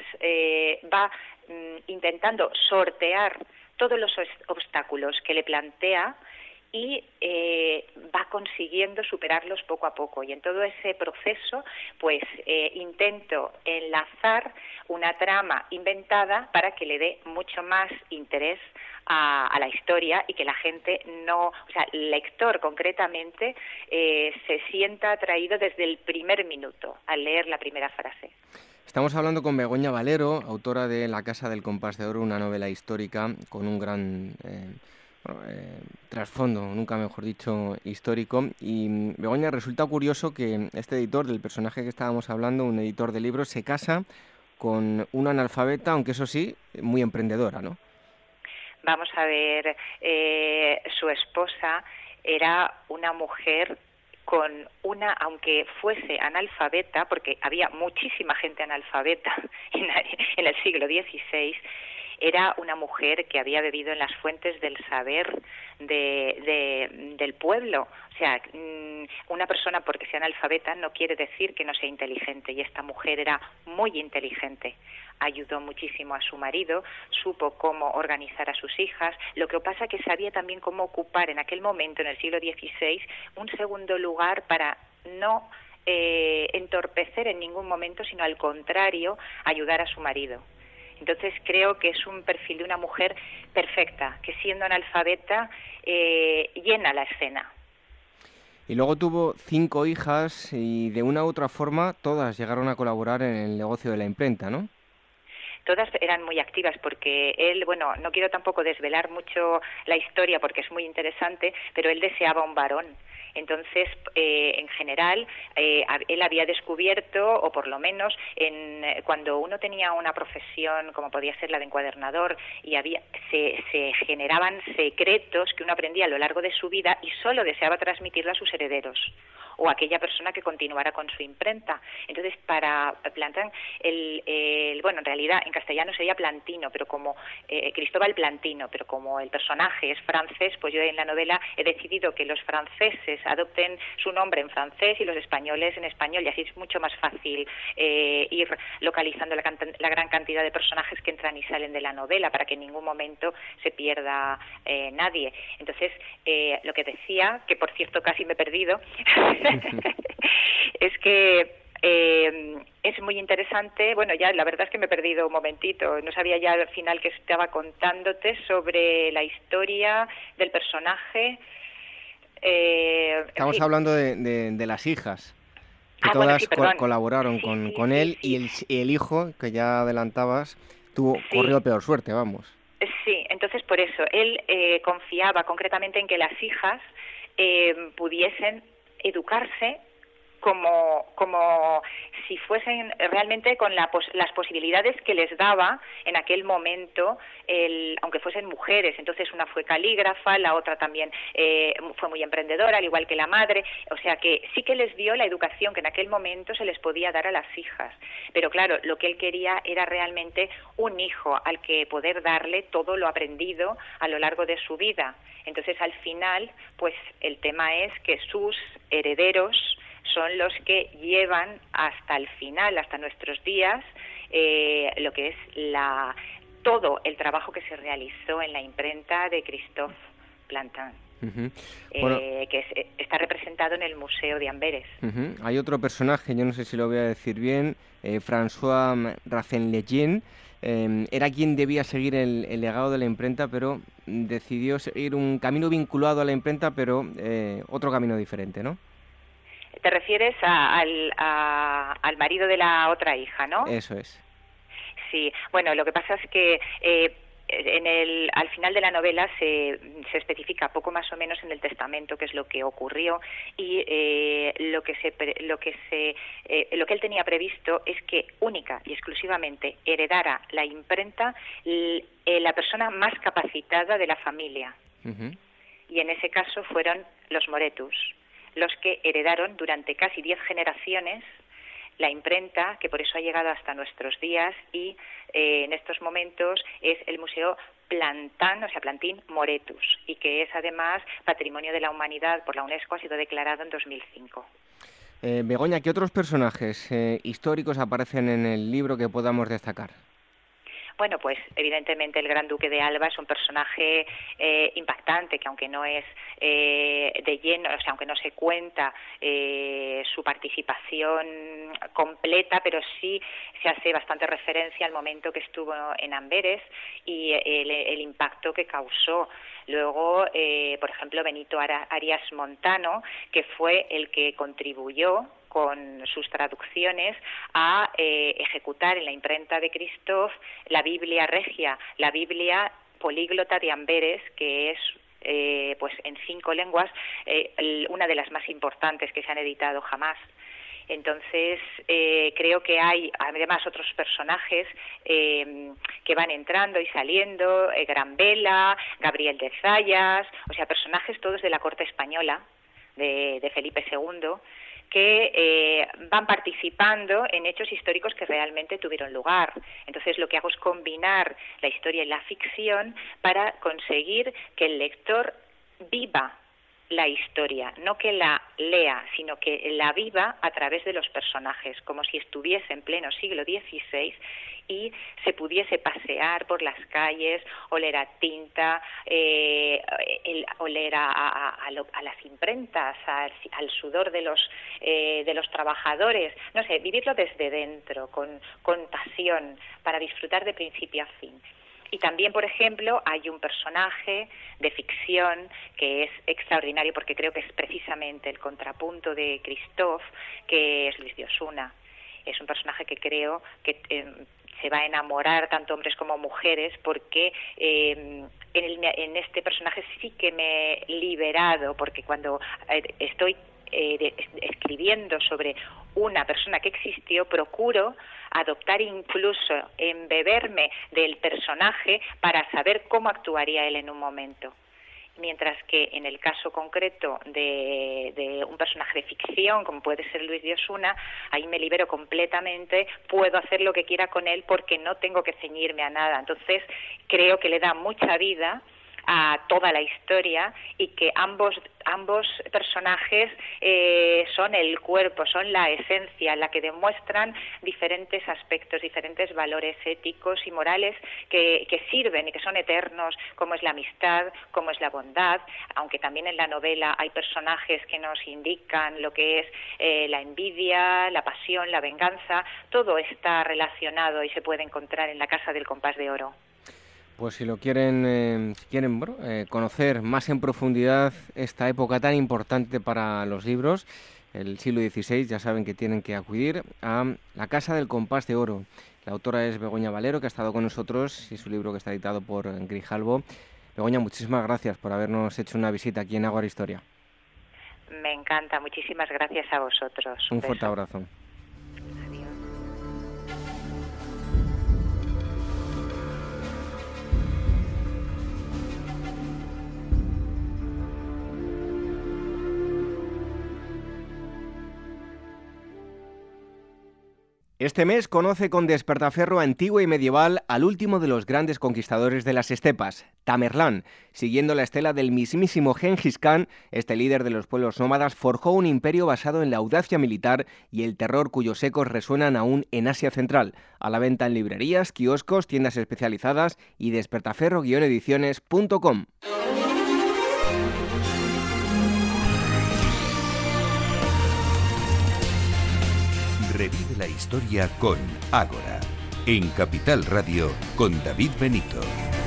va intentando sortear todos los obstáculos que le plantea y va consiguiendo superarlos poco a poco. Y en todo ese proceso, pues intento enlazar una trama inventada para que le dé mucho más interés a la historia y que la gente el lector concretamente, se sienta atraído desde el primer minuto al leer la primera frase. Estamos hablando con Begoña Valero, autora de La Casa del Compás de Oro, una novela histórica con un gran trasfondo, nunca mejor dicho, histórico. Y Begoña, resulta curioso que este editor del personaje que estábamos hablando, un editor de libros, se casa con una analfabeta, aunque eso sí, muy emprendedora, ¿no? Vamos a ver, su esposa era una mujer aunque fuese analfabeta, porque había muchísima gente analfabeta en el siglo XVI, era una mujer que había bebido en las fuentes del saber del pueblo. O sea, una persona porque sea analfabeta no quiere decir que no sea inteligente, y esta mujer era muy inteligente. Ayudó muchísimo a su marido, supo cómo organizar a sus hijas. Lo que pasa es que sabía también cómo ocupar en aquel momento, en el siglo XVI, un segundo lugar para no entorpecer en ningún momento, sino al contrario, ayudar a su marido. Entonces creo que es un perfil de una mujer perfecta, que siendo analfabeta llena la escena. Y luego tuvo 5 hijas y de una u otra forma todas llegaron a colaborar en el negocio de la imprenta, ¿no? Todas eran muy activas porque él, no quiero tampoco desvelar mucho la historia porque es muy interesante, pero él deseaba un varón. Entonces, en general, él había descubierto, o por lo menos cuando uno tenía una profesión como podía ser la de encuadernador, y se generaban secretos que uno aprendía a lo largo de su vida y solo deseaba transmitirlo a sus herederos o a aquella persona que continuara con su imprenta. Entonces, para Plantin, en realidad en castellano sería Plantino, pero como Cristóbal Plantino, pero como el personaje es francés, pues yo en la novela he decidido que los franceses adopten su nombre en francés y los españoles en español, y así es mucho más fácil ir localizando la gran cantidad de personajes que entran y salen de la novela para que en ningún momento se pierda nadie. Entonces, lo que decía, que por cierto casi me he perdido, es que es muy interesante. Ya la verdad es que me he perdido un momentito, no sabía ya al final que estaba contándote sobre la historia del personaje. Estamos hablando de las hijas, que todas colaboraron con él, y el hijo, que ya adelantabas, corrió peor suerte, vamos. Sí, entonces por eso, él confiaba concretamente en que las hijas pudiesen educarse como si fuesen realmente con las posibilidades que les daba en aquel momento, aunque fuesen mujeres. Entonces una fue calígrafa, la otra también fue muy emprendedora, al igual que la madre. O sea que sí que les dio la educación que en aquel momento se les podía dar a las hijas. Pero claro, lo que él quería era realmente un hijo al que poder darle todo lo aprendido a lo largo de su vida. Entonces al final, pues el tema es que sus herederos son los que llevan hasta el final, hasta nuestros días, lo que es todo el trabajo que se realizó en la imprenta de Christophe Plantin, que está representado en el Museo de Amberes. Hay otro personaje, yo no sé si lo voy a decir bien, François Raffenlegien, era quien debía seguir el legado de la imprenta, pero decidió seguir un camino vinculado a la imprenta, pero otro camino diferente, ¿no? Te refieres al marido de la otra hija, ¿no? Eso es. Sí, lo que pasa es que al final de la novela se especifica poco más o menos en el testamento qué es lo que ocurrió, y lo que él tenía previsto es que única y exclusivamente heredara la imprenta la persona más capacitada de la familia. Y en ese caso fueron los Moretus. los que heredaron durante casi 10 generaciones la imprenta, que por eso ha llegado hasta nuestros días, y en estos momentos es el Museo Plantin Moretus, y que es además Patrimonio de la Humanidad por la UNESCO, ha sido declarado en 2005. Begoña, ¿qué otros personajes históricos aparecen en el libro que podamos destacar? Bueno, pues evidentemente el Gran Duque de Alba es un personaje impactante, que aunque no es de lleno, o sea, aunque no se cuenta su participación completa, pero sí se hace bastante referencia al momento que estuvo en Amberes y el impacto que causó. Luego, por ejemplo, Benito Arias Montano, que fue el que contribuyó con sus traducciones a ejecutar en la imprenta de Christoph la Biblia Regia, la Biblia políglota de Amberes, que es pues en 5 lenguas una de las más importantes que se han editado jamás. Entonces, creo que hay además otros personajes que van entrando y saliendo, Gran Vela, Gabriel de Zayas, o sea, personajes todos de la corte española de Felipe II, que van participando en hechos históricos que realmente tuvieron lugar. Entonces, lo que hago es combinar la historia y la ficción para conseguir que el lector viva la historia, no que la lea, sino que la viva a través de los personajes, como si estuviese en pleno siglo XVI y se pudiese pasear por las calles, oler a tinta, oler a las imprentas, al sudor de los trabajadores, no sé, vivirlo desde dentro, con pasión, para disfrutar de principio a fin. Y también, por ejemplo, hay un personaje de ficción que es extraordinario porque creo que es precisamente el contrapunto de Christoph, que es Luis de Osuna. Es un personaje que creo que se va a enamorar tanto hombres como mujeres porque en este personaje sí que me he liberado, porque cuando estoy escribiendo sobre una persona que existió, procuro adoptar, incluso embeberme del personaje para saber cómo actuaría él en un momento. Mientras que en el caso concreto de un personaje de ficción, como puede ser Luis de Osuna, ahí me libero completamente, puedo hacer lo que quiera con él porque no tengo que ceñirme a nada. Entonces creo que le da mucha vida a toda la historia y que ambos personajes son el cuerpo, son la esencia, la que demuestran diferentes aspectos, diferentes valores éticos y morales que sirven y que son eternos, como es la amistad, como es la bondad, aunque también en la novela hay personajes que nos indican lo que es la envidia, la pasión, la venganza. Todo está relacionado y se puede encontrar en La Casa del Compás de Oro. Pues si quieren conocer más en profundidad esta época tan importante para los libros, el siglo XVI, ya saben que tienen que acudir a La Casa del Compás de Oro. La autora es Begoña Valero, que ha estado con nosotros, y su libro que está editado por Grijalbo. Begoña, muchísimas gracias por habernos hecho una visita aquí en Ágora Historia. Me encanta, muchísimas gracias a vosotros. Un fuerte abrazo. Este mes conoce con despertaferro antiguo y medieval al último de los grandes conquistadores de las estepas, Tamerlán. Siguiendo la estela del mismísimo Gengis Khan, este líder de los pueblos nómadas forjó un imperio basado en la audacia militar y el terror cuyos ecos resuenan aún en Asia Central. A la venta en librerías, kioscos, tiendas especializadas y despertaferro-ediciones.com. Revive la historia con Ágora, en Capital Radio con David Benito.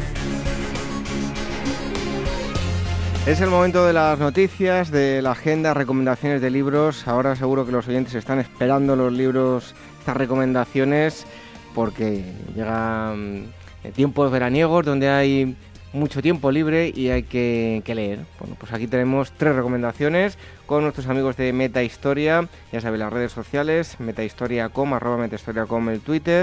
Es el momento de las noticias, de la agenda, recomendaciones de libros. Ahora seguro que los oyentes están esperando los libros, estas recomendaciones, porque llegan tiempos veraniegos donde hay mucho tiempo libre y hay que leer. Bueno, pues aquí tenemos 3 recomendaciones con nuestros amigos de Meta Historia. Ya saben, las redes sociales, metahistoria.com, @metahistoria.com el Twitter,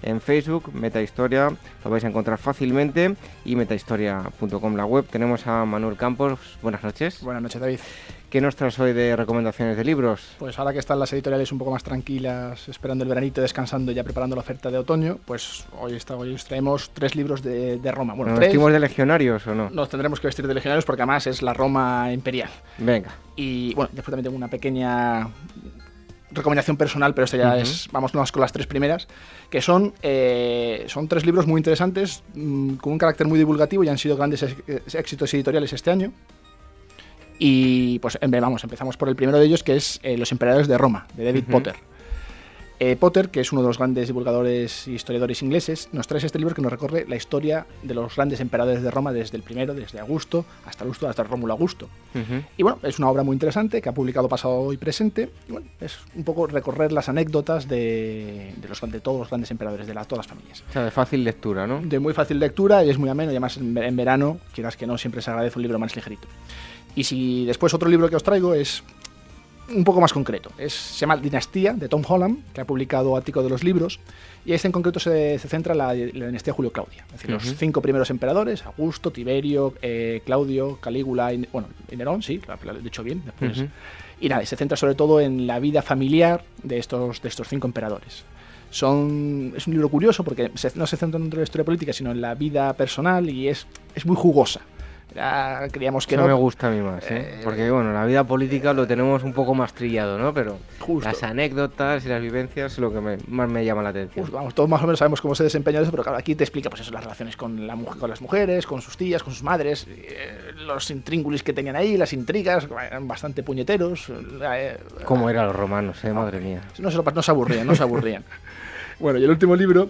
en Facebook, Metahistoria, lo vais a encontrar fácilmente, y metahistoria.com, la web. Tenemos a Manuel Campos. Buenas noches. Buenas noches, David. ¿Qué nos traes hoy de recomendaciones de libros? Pues ahora que están las editoriales un poco más tranquilas, esperando el veranito, descansando y ya preparando la oferta de otoño, pues hoy os traemos 3 libros de Roma. Bueno, ¿nos vestimos de legionarios o no? Nos tendremos que vestir de legionarios porque además es la Roma imperial. Venga. Y bueno, después también tengo una pequeña recomendación personal, pero esto ya es, vámonos con las 3 primeras, que son 3 libros muy interesantes, con un carácter muy divulgativo y han sido grandes éxitos editoriales este año. Y pues empezamos por el primero de ellos, que es Los Emperadores de Roma, de David Potter. Potter, que es uno de los grandes divulgadores y historiadores ingleses, nos trae este libro que nos recorre la historia de los grandes emperadores de Roma, desde el primero, desde Augusto hasta Rómulo Augusto. Y bueno, es una obra muy interesante que ha publicado pasado y presente. Y bueno, es un poco recorrer las anécdotas de todos los grandes emperadores, de todas las familias. O sea, de fácil lectura, ¿no? De muy fácil lectura, y es muy ameno, y además en verano, quieras que no, siempre se agradece un libro más ligerito. Y si después otro libro que os traigo es un poco más concreto. Se llama Dinastía, de Tom Holland, que ha publicado Ático de los Libros, y este en concreto se centra en la dinastía Julio-Claudia. Es decir, los 5 primeros emperadores: Augusto, Tiberio, Claudio, Calígula y Nerón, sí, lo he dicho bien. Después. Y nada, se centra sobre todo en la vida familiar de estos 5 emperadores. Es un libro curioso porque no se centra dentro de la historia política, sino en la vida personal, y es muy jugosa. Creíamos que eso no me gusta a mí más, porque bueno, la vida política lo tenemos un poco más trillado, ¿no? Pero justo las anécdotas y las vivencias es lo que más me llama la atención. Vamos, todos más o menos sabemos cómo se desempeña eso, pero claro, aquí te explica pues eso, las relaciones con las mujeres, con sus tías, con sus madres, los intríngulis que tenían ahí, las intrigas, eran bastante puñeteros. ¿Cómo eran los romanos, madre mía? No se aburrían. Bueno, y el último libro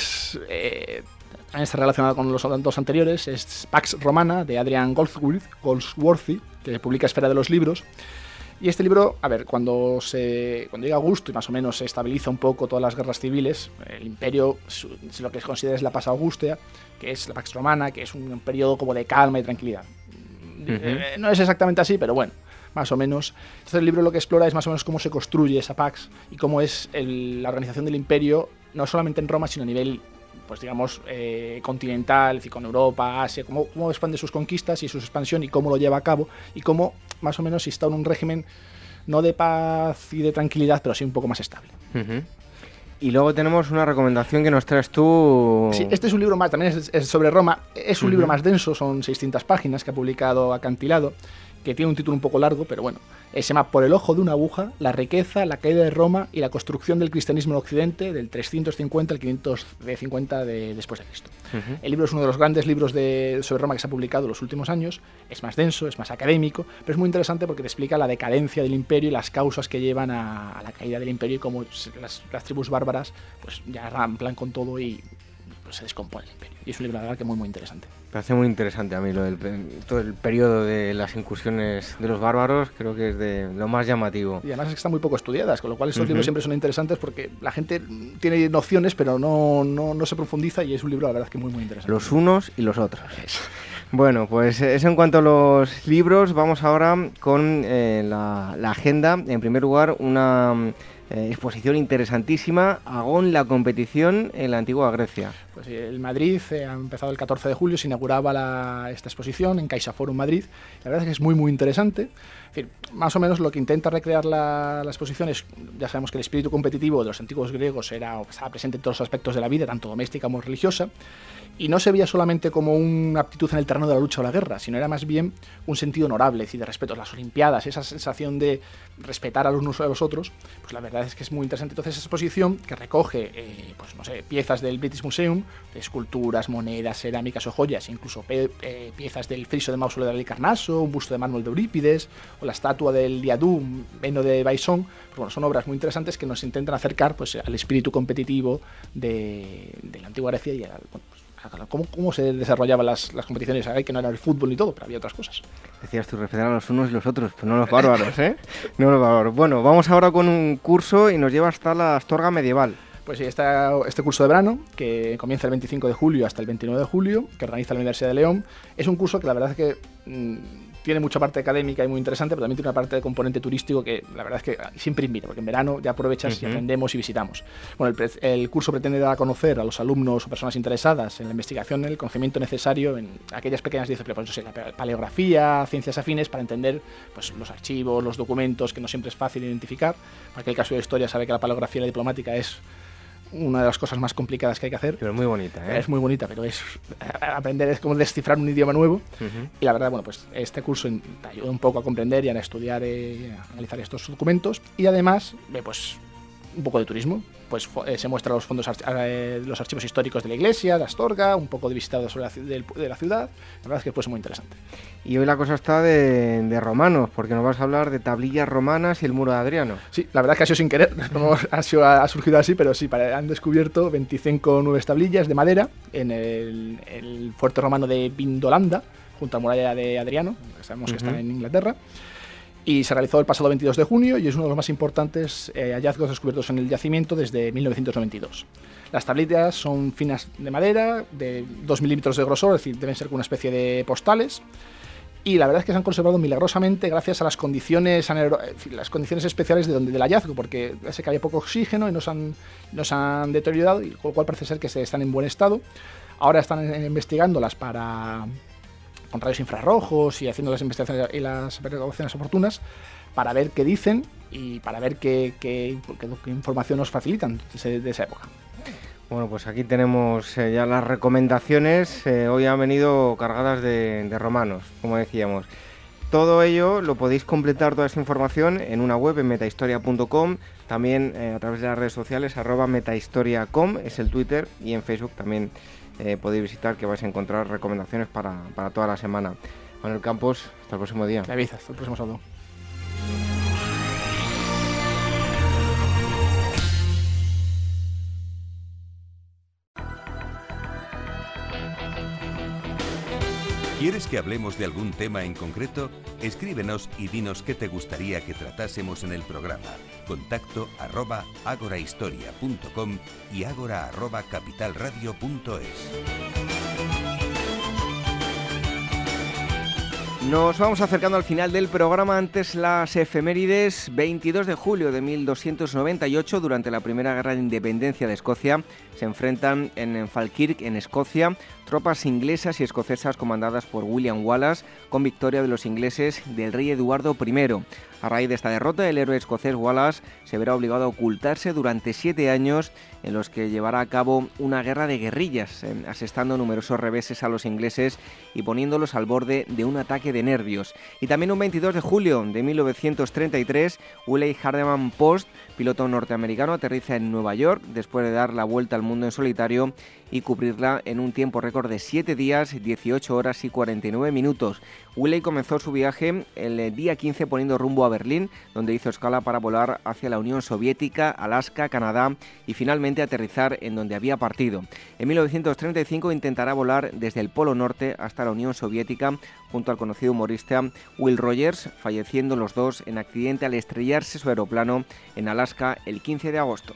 está relacionado con los 2 anteriores, es Pax Romana, de Adrian Goldsworthy, que publica Esfera de los Libros. Y este libro, a ver, cuando llega Augusto y más o menos se estabiliza un poco todas las guerras civiles, el imperio, lo que se considera es la Paz Augustea, que es la Pax Romana, que es un periodo como de calma y tranquilidad. No es exactamente así, pero bueno, más o menos. Entonces el libro lo que explora es más o menos cómo se construye esa Pax y cómo es la organización del imperio, no solamente en Roma, sino a nivel, pues digamos, continental, es decir, con Europa, Asia, cómo expande sus conquistas y su expansión y cómo lo lleva a cabo, y cómo más o menos está en un régimen no de paz y de tranquilidad, pero sí un poco más estable. Y luego tenemos una recomendación que nos traes tú. Sí, este es un libro más, también es sobre Roma, es un libro más denso, son 600 páginas que ha publicado Acantilado, que tiene un título un poco largo, pero bueno, se llama Por el ojo de una aguja, la riqueza, la caída de Roma y la construcción del cristianismo en Occidente, del 350 al 550 después de Cristo. El libro es uno de los grandes libros sobre Roma que se ha publicado en los últimos años. Es más denso, es más académico, pero es muy interesante porque te explica la decadencia del imperio y las causas que llevan a la caída del imperio, y cómo las tribus bárbaras pues ya ramplan con todo y pues se descompone el imperio. Y es un libro, la verdad, que muy interesante. Me parece muy interesante a mí todo el periodo de las incursiones de los bárbaros, creo que es de lo más llamativo. Y además es que están muy poco estudiadas, con lo cual estos libros siempre son interesantes porque la gente tiene nociones, pero no se profundiza, y es un libro, la verdad, que muy interesante. Los unos y los otros. Bueno, pues eso en cuanto a los libros. Vamos ahora con la agenda. En primer lugar, una exposición interesantísima, Agón, la competición en la antigua Grecia. Pues el Madrid ha empezado el 14 de julio, se inauguraba esta exposición en CaixaForum Madrid. La verdad es que es muy interesante. En fin, más o menos lo que intenta recrear la exposición es, ya sabemos que el espíritu competitivo de los antiguos griegos estaba presente en todos los aspectos de la vida, tanto doméstica como religiosa, y no se veía solamente como una aptitud en el terreno de la lucha o la guerra, sino era más bien un sentido honorable, es decir, de respeto a las Olimpiadas, esa sensación de respetar a los unos a los otros. Pues la verdad es que es muy interesante. Entonces, esa exposición, que recoge piezas del British Museum, de esculturas, monedas, cerámicas o joyas, incluso piezas del friso de mausoleo de Halicarnaso, un busto de mármol de Eurípides, o la estatua del Diadú, Beno de Baisón, pues bueno, son obras muy interesantes que nos intentan acercar pues al espíritu competitivo de la antigua Grecia y cómo se desarrollaban las competiciones. Hay que no era el fútbol ni todo, pero había otras cosas. Decías tú, respetar a los unos y los otros, pero no los bárbaros, ¿eh? No los bárbaros. Bueno, vamos ahora con un curso y nos lleva hasta la Astorga medieval. Pues sí, este curso de verano, que comienza el 25 de julio hasta el 29 de julio, que organiza la Universidad de León, es un curso que la verdad es que tiene mucha parte académica y muy interesante, pero también tiene una parte de componente turístico que la verdad es que siempre invita, porque en verano ya aprovechas y aprendemos y visitamos. Bueno, el curso pretende dar a conocer a los alumnos o personas interesadas en la investigación el conocimiento necesario en aquellas pequeñas disciplinas, pues, la paleografía, ciencias afines, para entender pues, los archivos, los documentos, que no siempre es fácil identificar. Para aquel caso de historia sabe que la paleografía y la diplomática es una de las cosas más complicadas que hay que hacer. Pero muy bonita, ¿eh? Es muy bonita, pero aprender es como descifrar un idioma nuevo. Y la verdad, bueno, pues este curso te ayuda un poco a comprender y a estudiar y a analizar estos documentos. Y además, pues un poco de turismo. Pues se muestran los fondos, los archivos históricos de la iglesia, de Astorga, un poco de visitado sobre de la ciudad. La verdad es que pues muy interesante. Y hoy la cosa está de romanos, porque nos vas a hablar de tablillas romanas y el muro de Adriano. Sí, la verdad es que ha sido sin querer, ha surgido así, pero sí, han descubierto 25 nuevas tablillas de madera en el fuerte romano de Vindolanda, junto a la muralla de Adriano, que sabemos que está en Inglaterra. Y se realizó el pasado 22 de junio y es uno de los más importantes hallazgos descubiertos en el yacimiento desde 1992. Las tablillas son finas de madera, de 2 milímetros de grosor, es decir, deben ser como una especie de postales. Y la verdad es que se han conservado milagrosamente gracias a las condiciones especiales del hallazgo, porque sé que había poco oxígeno y no se han deteriorado, y con lo cual parece ser que están en buen estado. Ahora están investigándolas con rayos infrarrojos y haciendo las investigaciones y las averiguaciones oportunas para ver qué dicen y para ver qué información nos facilitan de esa época. Bueno, pues aquí tenemos ya las recomendaciones. Hoy han venido cargadas de romanos, como decíamos. Todo ello lo podéis completar, toda esa información, en una web, en metahistoria.com, también a través de las redes sociales, @metahistoria.com, es el Twitter, y en Facebook también podéis visitar, que vais a encontrar recomendaciones para toda la semana. Manuel Campos, hasta el próximo día. David, hasta el próximo sábado. ¿Quieres que hablemos de algún tema en concreto? Escríbenos y dinos qué te gustaría que tratásemos en el programa. Contacto @agorahistoria.com y agora@capitalradio.es. Nos vamos acercando al final del programa. Antes las efemérides. 22 de julio de 1298, durante la Primera Guerra de Independencia de Escocia, se enfrentan en Falkirk, en Escocia, tropas inglesas y escocesas comandadas por William Wallace, con victoria de los ingleses del rey Eduardo I. A raíz de esta derrota, el héroe escocés Wallace se verá obligado a ocultarse durante 7 años, en los que llevará a cabo una guerra de guerrillas, asestando numerosos reveses a los ingleses y poniéndolos al borde de un ataque de nervios. Y también un 22 de julio de 1933, Wiley Hardeman Post, piloto norteamericano, aterriza en Nueva York después de dar la vuelta al mundo en solitario y cubrirla en un tiempo récord de 7 días, 18 horas y 49 minutos. Wiley comenzó su viaje el día 15 poniendo rumbo a Berlín, donde hizo escala para volar hacia la Unión Soviética, Alaska, Canadá y finalmente aterrizar en donde había partido. En 1935 intentará volar desde el Polo Norte hasta la Unión Soviética junto al conocido humorista Will Rogers, falleciendo los dos en accidente al estrellarse su aeroplano en Alaska el 15 de agosto.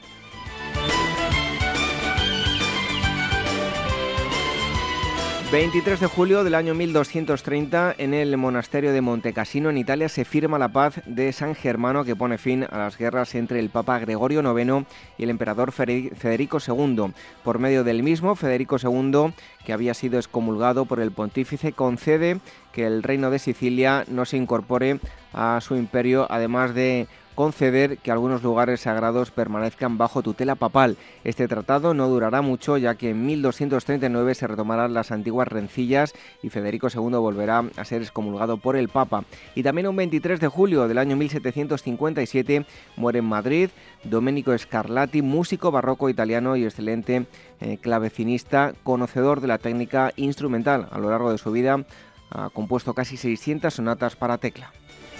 ...23 de julio del año 1230... en el monasterio de Montecassino, en Italia, se firma la paz de San Germano, que pone fin a las guerras entre el Papa Gregorio IX y el emperador Federico II. Por medio del mismo, Federico II, que había sido excomulgado por el pontífice, concede que el reino de Sicilia no se incorpore a su imperio, además de conceder que algunos lugares sagrados permanezcan bajo tutela papal. Este tratado no durará mucho, ya que en 1239 se retomarán las antiguas rencillas y Federico II volverá a ser excomulgado por el Papa. Y también un 23 de julio del año 1757 muere en Madrid Domenico Scarlatti, músico barroco italiano y excelente clavecinista, conocedor de la técnica instrumental. A lo largo de su vida ha compuesto casi 600 sonatas para tecla.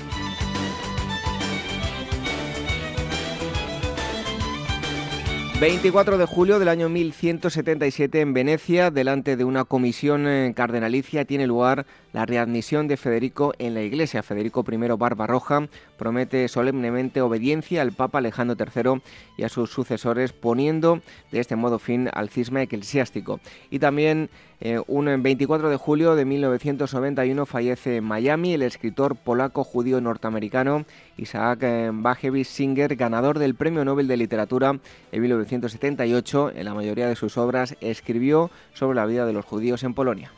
...24 de julio del año 1177 en Venecia, delante de una comisión cardenalicia, tiene lugar la readmisión de Federico en la Iglesia. Federico I Barbarroja promete solemnemente obediencia al Papa Alejandro III y a sus sucesores, poniendo de este modo fin al cisma eclesiástico. Y también Un 24 de julio de 1991 fallece en Miami el escritor polaco-judío norteamericano Isaac Bashevis Singer, ganador del Premio Nobel de Literatura en 1978. En la mayoría de sus obras escribió sobre la vida de los judíos en Polonia.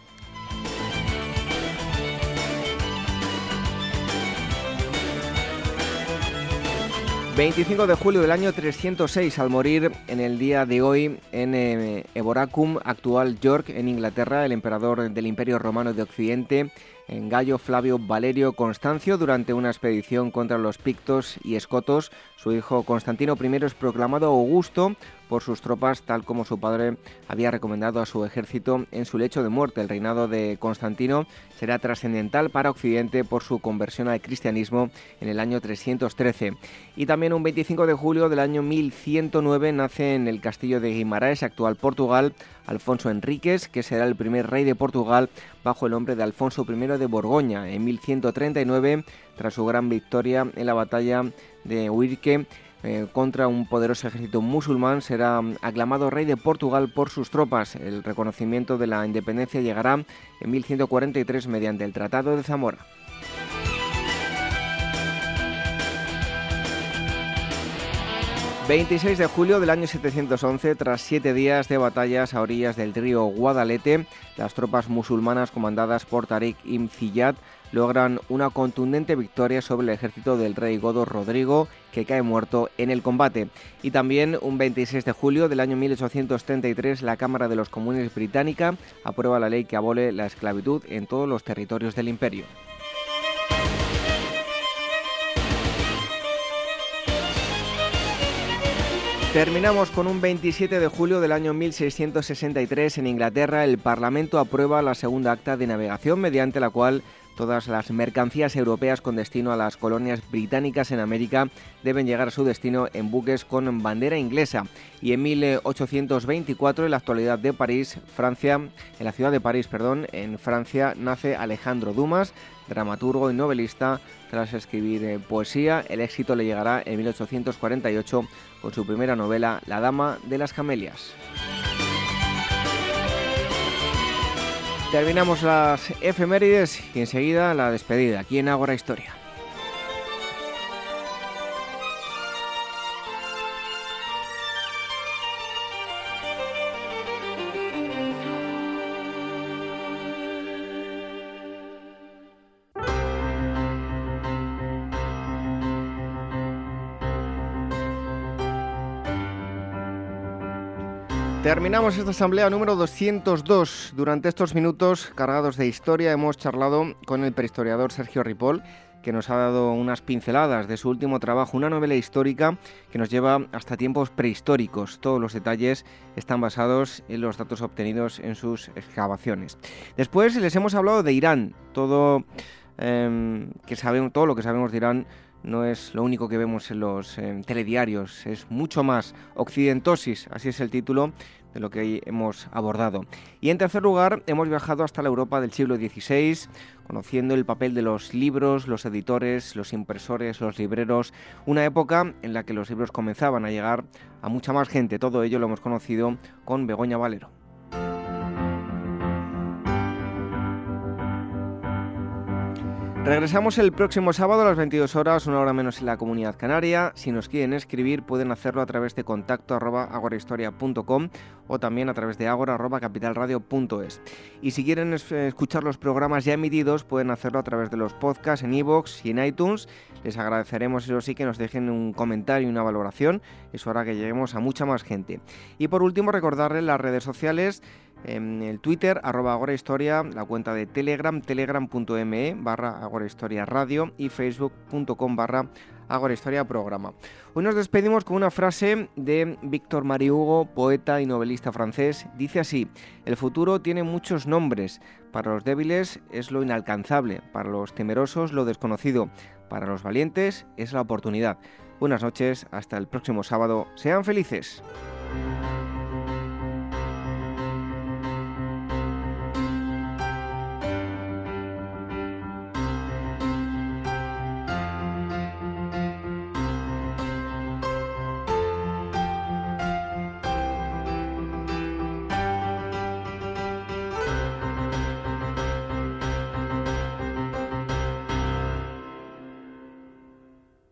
25 de julio del año 306, al morir en el día de hoy en Eboracum, actual York, en Inglaterra, el emperador del Imperio Romano de Occidente, Gayo Flavio Valerio Constancio, durante una expedición contra los pictos y escotos. Su hijo Constantino I es proclamado Augusto por sus tropas, tal como su padre había recomendado a su ejército en su lecho de muerte. El reinado de Constantino será trascendental para Occidente por su conversión al cristianismo en el año 313. Y también un 25 de julio del año 1109 nace en el castillo de Guimarães, actual Portugal, Alfonso Enríquez, que será el primer rey de Portugal bajo el nombre de Alfonso I de Borgoña. En 1139, tras su gran victoria en la batalla de Uirque contra un poderoso ejército musulmán, será aclamado rey de Portugal por sus tropas. El reconocimiento de la independencia llegará en 1143 mediante el Tratado de Zamora. ...26 de julio del año 711, tras 7 días de batallas a orillas del río Guadalete, las tropas musulmanas comandadas por Tariq ibn Ziyad logran una contundente victoria sobre el ejército del rey godo Rodrigo, que cae muerto en el combate. Y también un 26 de julio del año 1833, la Cámara de los Comunes británica aprueba la ley que abole la esclavitud en todos los territorios del imperio. Terminamos con un 27 de julio del año 1663. En Inglaterra, el Parlamento aprueba la segunda acta de navegación, mediante la cual todas las mercancías europeas con destino a las colonias británicas en América deben llegar a su destino en buques con bandera inglesa. Y en 1824, en la actualidad de París, en la ciudad de París, en Francia, nace Alejandro Dumas, dramaturgo y novelista. Tras escribir poesía, el éxito le llegará en 1848 con su primera novela, La Dama de las Camelias. Terminamos las efemérides y enseguida la despedida aquí en Ágora Historia. Terminamos esta asamblea número 202. Durante estos minutos cargados de historia hemos charlado con el prehistoriador Sergio Ripoll, que nos ha dado unas pinceladas de su último trabajo, una novela histórica que nos lleva hasta tiempos prehistóricos. Todos los detalles están basados en los datos obtenidos en sus excavaciones. Después les hemos hablado de Irán. Todo lo que sabemos de Irán no es lo único que vemos en los telediarios, es mucho más. Occidentosis, así es el título de lo que hoy hemos abordado. Y en tercer lugar, hemos viajado hasta la Europa del siglo XVI, conociendo el papel de los libros, los editores, los impresores, los libreros, una época en la que los libros comenzaban a llegar a mucha más gente. Todo ello lo hemos conocido con Begoña Valero. Regresamos el próximo sábado a las 22 horas, una hora menos en la Comunidad Canaria. Si nos quieren escribir, pueden hacerlo a través de contacto@agorahistoria.com o también a través de agora@capitalradio.es. Y si quieren escuchar los programas ya emitidos, pueden hacerlo a través de los podcasts en iVoox y en iTunes. Les agradeceremos, eso sí, que nos dejen un comentario y una valoración. Eso hará que lleguemos a mucha más gente. Y por último, recordarles las redes sociales. En el Twitter, @agorahistoria, la cuenta de Telegram, telegram.me/agorahistoriaradio y facebook.com/agorahistoriaprograma. Hoy nos despedimos con una frase de Víctor Marie Hugo, poeta y novelista francés. Dice así: el futuro tiene muchos nombres. Para los débiles es lo inalcanzable, para los temerosos lo desconocido, para los valientes es la oportunidad. Buenas noches, hasta el próximo sábado. Sean felices.